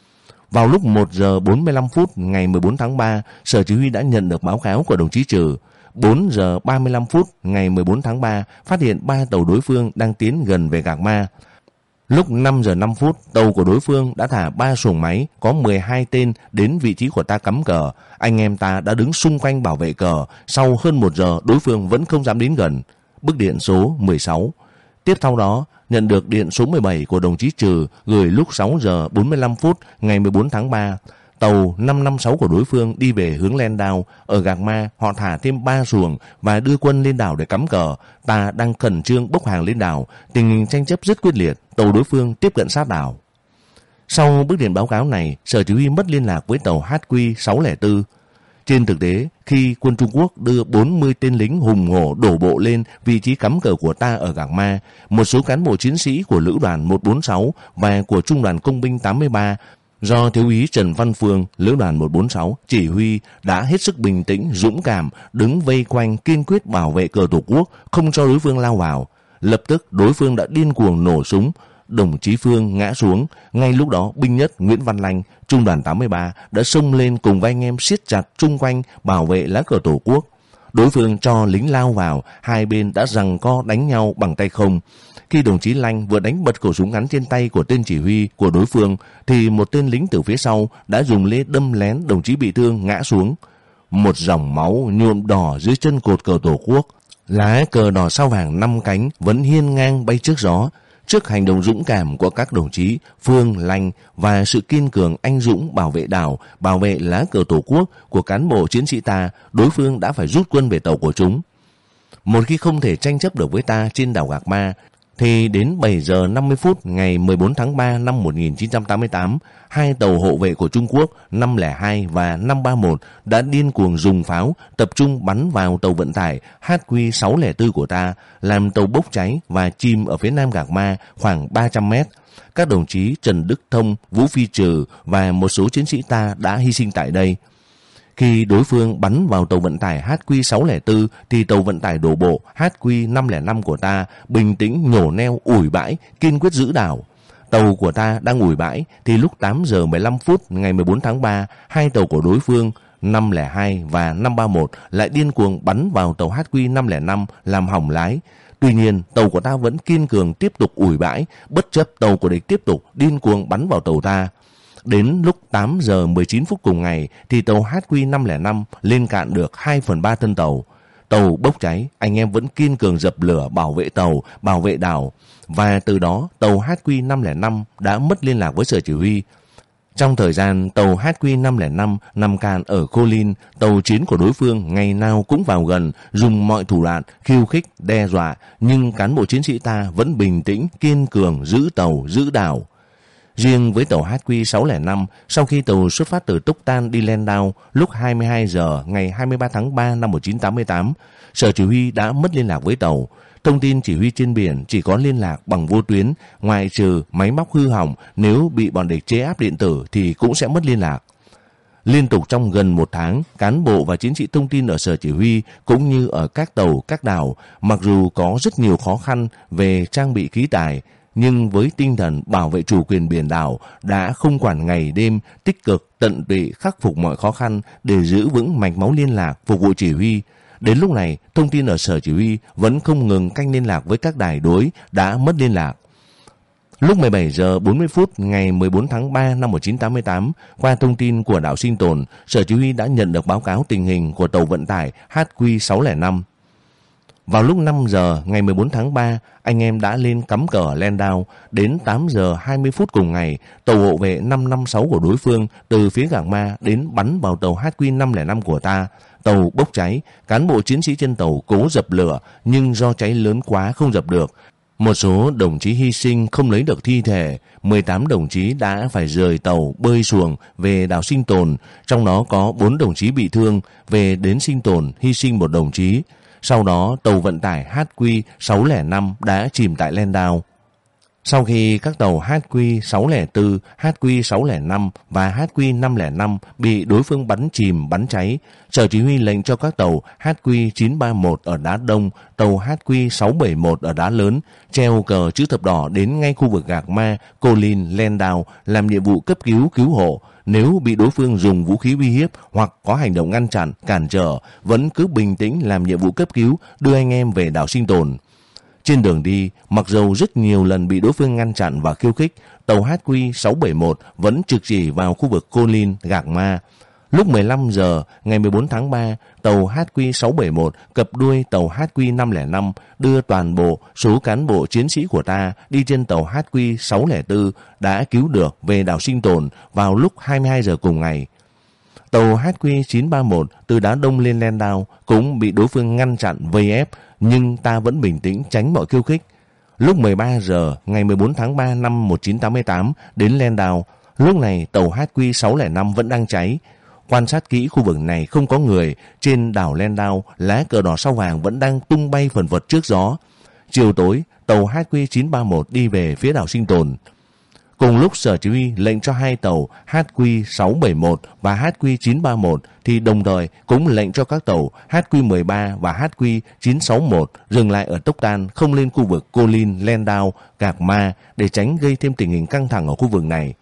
Vào lúc một giờ bốn mươi lăm phút ngày mười bốn tháng ba, Sở Chỉ huy đã nhận được báo cáo của đồng chí Trừ. bốn giờ ba mươi lăm phút ngày mười bốn tháng ba phát hiện ba tàu đối phương đang tiến gần về Gạc Ma. Lúc năm giờ năm phút, tàu của đối phương đã thả ba xuồng máy có mười hai tên đến vị trí của ta cắm cờ. Anh em ta đã đứng xung quanh bảo vệ cờ. Sau hơn một giờ, đối phương vẫn không dám đến gần. Bức điện số mười sáu. Tiếp sau đó, nhận được điện số mười bảy của đồng chí Trừ gửi lúc sáu giờ bốn mươi lăm phút ngày mười bốn tháng ba. Tàu năm năm sáu của đối phương đi về hướng Len Đao. Ở Gạc Ma, họ thả thêm ba xuồng và đưa quân lên đảo để cắm cờ. Ta đang khẩn trương bốc hàng lên đảo. Tình hình tranh chấp rất quyết liệt. Tàu đối phương tiếp cận sát đảo. Sau bức điện báo cáo này, Sở Chỉ huy mất liên lạc với tàu H Q sáu không bốn. Trên thực tế, khi quân Trung Quốc đưa bốn mươi tên lính hùng hổ đổ bộ lên vị trí cắm cờ của ta ở Gạc Ma, một số cán bộ chiến sĩ của Lữ đoàn một bốn sáu và của Trung đoàn Công binh tám mươi ba do Thiếu úy Trần Văn Phương, Lữ đoàn một bốn sáu chỉ huy đã hết sức bình tĩnh, dũng cảm, đứng vây quanh kiên quyết bảo vệ cờ Tổ quốc, không cho đối phương lao vào. Lập tức đối phương đã điên cuồng nổ súng, đồng chí Phương ngã xuống. Ngay lúc đó, binh nhất Nguyễn Văn Lanh, Trung đoàn tám mươi ba đã xông lên cùng với anh em siết chặt chung quanh bảo vệ lá cờ Tổ quốc. Đối phương cho lính lao vào, hai bên đã giằng co đánh nhau bằng tay không. Khi đồng chí Lanh vừa đánh bật khẩu súng ngắn trên tay của tên chỉ huy của đối phương, thì một tên lính từ phía sau đã dùng lê đâm lén đồng chí bị thương ngã xuống. Một dòng máu nhuộm đỏ dưới chân cột cờ Tổ quốc. Lá cờ đỏ sao vàng năm cánh vẫn hiên ngang bay trước gió. Trước hành động dũng cảm của các đồng chí Phương, Lanh và sự kiên cường anh dũng bảo vệ đảo, bảo vệ lá cờ Tổ quốc của cán bộ chiến sĩ ta, đối phương đã phải rút quân về tàu của chúng. Một khi không thể tranh chấp được với ta trên đảo Gạc Ma, thì đến bảy giờ năm mươi phút ngày mười bốn tháng ba năm một nghìn chín trăm tám mươi tám, hai tàu hộ vệ của Trung Quốc năm không hai và năm ba mốt đã điên cuồng dùng pháo tập trung bắn vào tàu vận tải H Q sáu không bốn của ta, làm tàu bốc cháy và chìm ở phía nam Gạc Ma khoảng ba trăm mét. Các đồng chí Trần Đức Thông, Vũ Phi Trừ và một số chiến sĩ ta đã hy sinh tại đây. Khi đối phương bắn vào tàu vận tải H Q sáu không bốn thì tàu vận tải đổ bộ H Q năm không năm của ta bình tĩnh nhổ neo ủi bãi, kiên quyết giữ đảo. Tàu của ta đang ủi bãi thì lúc tám giờ mười lăm phút ngày mười bốn tháng ba, hai tàu của đối phương năm không hai và năm ba mốt lại điên cuồng bắn vào tàu H Q năm không năm làm hỏng lái. Tuy nhiên, tàu của ta vẫn kiên cường tiếp tục ủi bãi, bất chấp tàu của địch tiếp tục điên cuồng bắn vào tàu ta. Đến lúc tám giờ mười chín phút cùng ngày thì tàu H Q năm không năm lên cạn được hai phần ba thân tàu. Tàu bốc cháy, anh em vẫn kiên cường dập lửa bảo vệ tàu, bảo vệ đảo. Và từ đó tàu H Q năm không năm đã mất liên lạc với Sở Chỉ huy. Trong thời gian tàu H Q năm không năm nằm cạn ở Cô Linh, tàu chiến của đối phương ngày nào cũng vào gần, dùng mọi thủ đoạn, khiêu khích, đe dọa, nhưng cán bộ chiến sĩ ta vẫn bình tĩnh, kiên cường, giữ tàu, giữ đảo. Riêng với tàu H Q sáu không năm, sau khi tàu xuất phát từ Túc Tan đi Len Đao lúc hai mươi hai giờ ngày hai mươi ba tháng ba năm một nghìn chín trăm tám mươi tám, Sở Chỉ huy đã mất liên lạc với tàu. Thông tin chỉ huy trên biển chỉ có liên lạc bằng vô tuyến, ngoại trừ máy móc hư hỏng, nếu bị bọn địch chế áp điện tử thì cũng sẽ mất liên lạc. Liên tục trong gần một tháng, cán bộ và chiến sĩ thông tin ở Sở Chỉ huy cũng như ở các tàu, các đảo, mặc dù có rất nhiều khó khăn về trang bị khí tài, nhưng với tinh thần bảo vệ chủ quyền biển đảo đã không quản ngày đêm, tích cực tận tụy khắc phục mọi khó khăn để giữ vững mạch máu liên lạc phục vụ chỉ huy. Đến lúc này, thông tin ở Sở Chỉ huy vẫn không ngừng canh liên lạc với các đài đối đã mất liên lạc. Lúc mười bảy giờ bốn mươi phút ngày mười bốn tháng ba năm một nghìn chín trăm tám mươi tám, qua thông tin của đảo Sinh Tồn, Sở Chỉ huy đã nhận được báo cáo tình hình của tàu vận tải H Q sáu không năm. Vào lúc năm giờ ngày mười bốn tháng ba, anh em đã lên cắm cờ ở Len Đao. Đến tám giờ hai mươi phút cùng ngày, tàu hộ vệ năm năm sáu của đối phương từ phía Gạc Ma đến bắn vào tàu H Q năm không năm của ta. Tàu bốc cháy, cán bộ chiến sĩ trên tàu cố dập lửa nhưng do cháy lớn quá không dập được. Một số đồng chí hy sinh không lấy được thi thể, mười tám đồng chí đã phải rời tàu bơi xuồng về đảo Sinh Tồn, trong đó có bốn đồng chí bị thương, về đến Sinh Tồn hy sinh một đồng chí. Sau đó tàu vận tải H Q sáu không năm đã chìm tại Len Đao. Sau khi các tàu H Q sáu không bốn, H Q sáu không năm và H Q năm không năm bị đối phương bắn chìm, bắn cháy, Sở Chỉ huy lệnh cho các tàu H Q chín ba mốt ở Đá Đông, tàu H Q sáu bảy mốt ở Đá Lớn treo cờ chữ thập đỏ đến ngay khu vực Gạc Ma, Cô Linh, Len Đao làm nhiệm vụ cấp cứu, cứu hộ. Nếu bị đối phương dùng vũ khí uy hiếp hoặc có hành động ngăn chặn, cản trở, vẫn cứ bình tĩnh làm nhiệm vụ cấp cứu, đưa anh em về đảo Sinh Tồn. Trên đường đi, mặc dầu rất nhiều lần bị đối phương ngăn chặn và khiêu khích, tàu H Q sáu bảy một vẫn trực chỉ vào khu vực Cô Linh, Gạc Ma. Lúc mười lăm giờ ngày mười bốn tháng ba, tàu H Q sáu bảy một cập đuôi tàu H Q năm không năm đưa toàn bộ số cán bộ chiến sĩ của ta đi trên tàu H Q sáu không bốn đã cứu được về đảo Sinh Tồn vào lúc hai mươi hai giờ cùng ngày. Tàu H Q chín ba một từ Đá Đông lên Landau cũng bị đối phương ngăn chặn vây ép, nhưng ta vẫn bình tĩnh tránh mọi khiêu khích. Lúc mười ba giờ ngày mười bốn tháng ba năm một nghìn chín trăm tám mươi tám đến Landau, lúc này tàu H Q sáu không năm vẫn đang cháy. Quan sát kỹ khu vực này không có người, trên đảo Landau lá cờ đỏ sao vàng vẫn đang tung bay phần phật trước gió. Chiều tối, tàu H Q chín ba một đi về phía đảo Sinh Tồn. Cùng lúc Sở Chỉ huy lệnh cho hai tàu H Q sáu bảy một và H Q chín ba một thì đồng thời cũng lệnh cho các tàu H Q mười ba và H Q chín sáu một dừng lại ở Tốc Tan, không lên khu vực Cô Linh, Landau, Gạc Ma để tránh gây thêm tình hình căng thẳng ở khu vực này.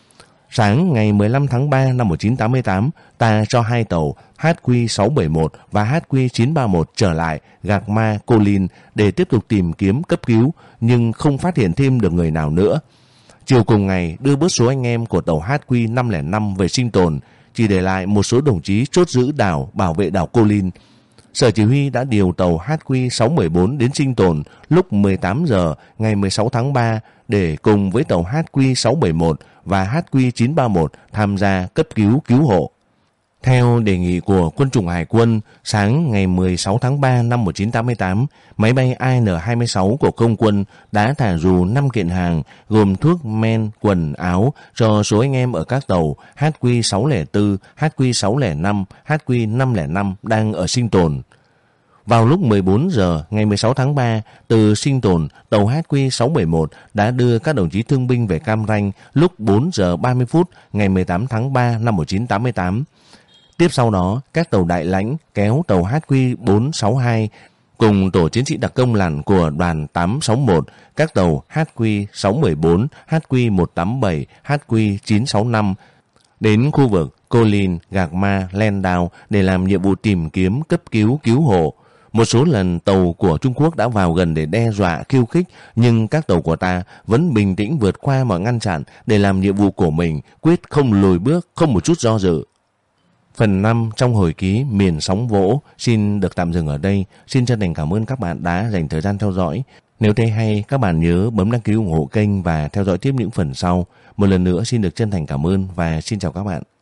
Sáng ngày mười lăm tháng ba năm một nghìn chín trăm tám mươi tám, ta cho hai tàu H Q sáu bảy một và H Q chín ba một trở lại Gạc Ma, Cô Linh để tiếp tục tìm kiếm cấp cứu, nhưng không phát hiện thêm được người nào nữa. Chiều cùng ngày đưa bớt số anh em của tàu H Q năm không năm về Sinh Tồn, chỉ để lại một số đồng chí chốt giữ đảo, bảo vệ đảo Cô Linh. Sở Chỉ huy đã điều tàu H Q sáu một bốn đến Sinh Tồn lúc mười tám giờ ngày mười sáu tháng ba để cùng với tàu H Q sáu bảy một và H Q chín ba một tham gia cấp cứu cứu hộ. Theo đề nghị của Quân chủng Hải quân, sáng ngày mười sáu tháng ba năm một nghìn chín trăm tám mươi tám, máy bay A N hai mươi sáu của Không quân đã thả dù năm kiện hàng gồm thuốc men, quần áo cho số anh em ở các tàu H Q sáu không bốn, H Q sáu không năm, H Q năm không năm đang ở Sinh Tồn. Vào lúc mười bốn giờ ngày mười sáu tháng ba, từ Sinh Tồn, tàu H Q sáu bảy một đã đưa các đồng chí thương binh về Cam Ranh lúc bốn giờ ba mươi phút ngày mười tám tháng ba năm một nghìn chín trăm tám mươi tám. Tiếp sau đó, các tàu Đại Lãnh kéo tàu H Q bốn sáu hai cùng tổ chiến sĩ đặc công lặn của đoàn tám sáu một, các tàu H Q sáu một bốn, H Q một tám bảy, H Q chín sáu năm đến khu vực Cô Linh, Gạc Ma, Landau để làm nhiệm vụ tìm kiếm, cấp cứu, cứu hộ. Một số lần tàu của Trung Quốc đã vào gần để đe dọa, khiêu khích, nhưng các tàu của ta vẫn bình tĩnh vượt qua mọi ngăn chặn để làm nhiệm vụ của mình, quyết không lùi bước, không một chút do dự. Phần năm trong hồi ký Miền Sóng Vỗ xin được tạm dừng ở đây. Xin chân thành cảm ơn các bạn đã dành thời gian theo dõi. Nếu thấy hay, các bạn nhớ bấm đăng ký ủng hộ kênh và theo dõi tiếp những phần sau. Một lần nữa xin được chân thành cảm ơn và xin chào các bạn.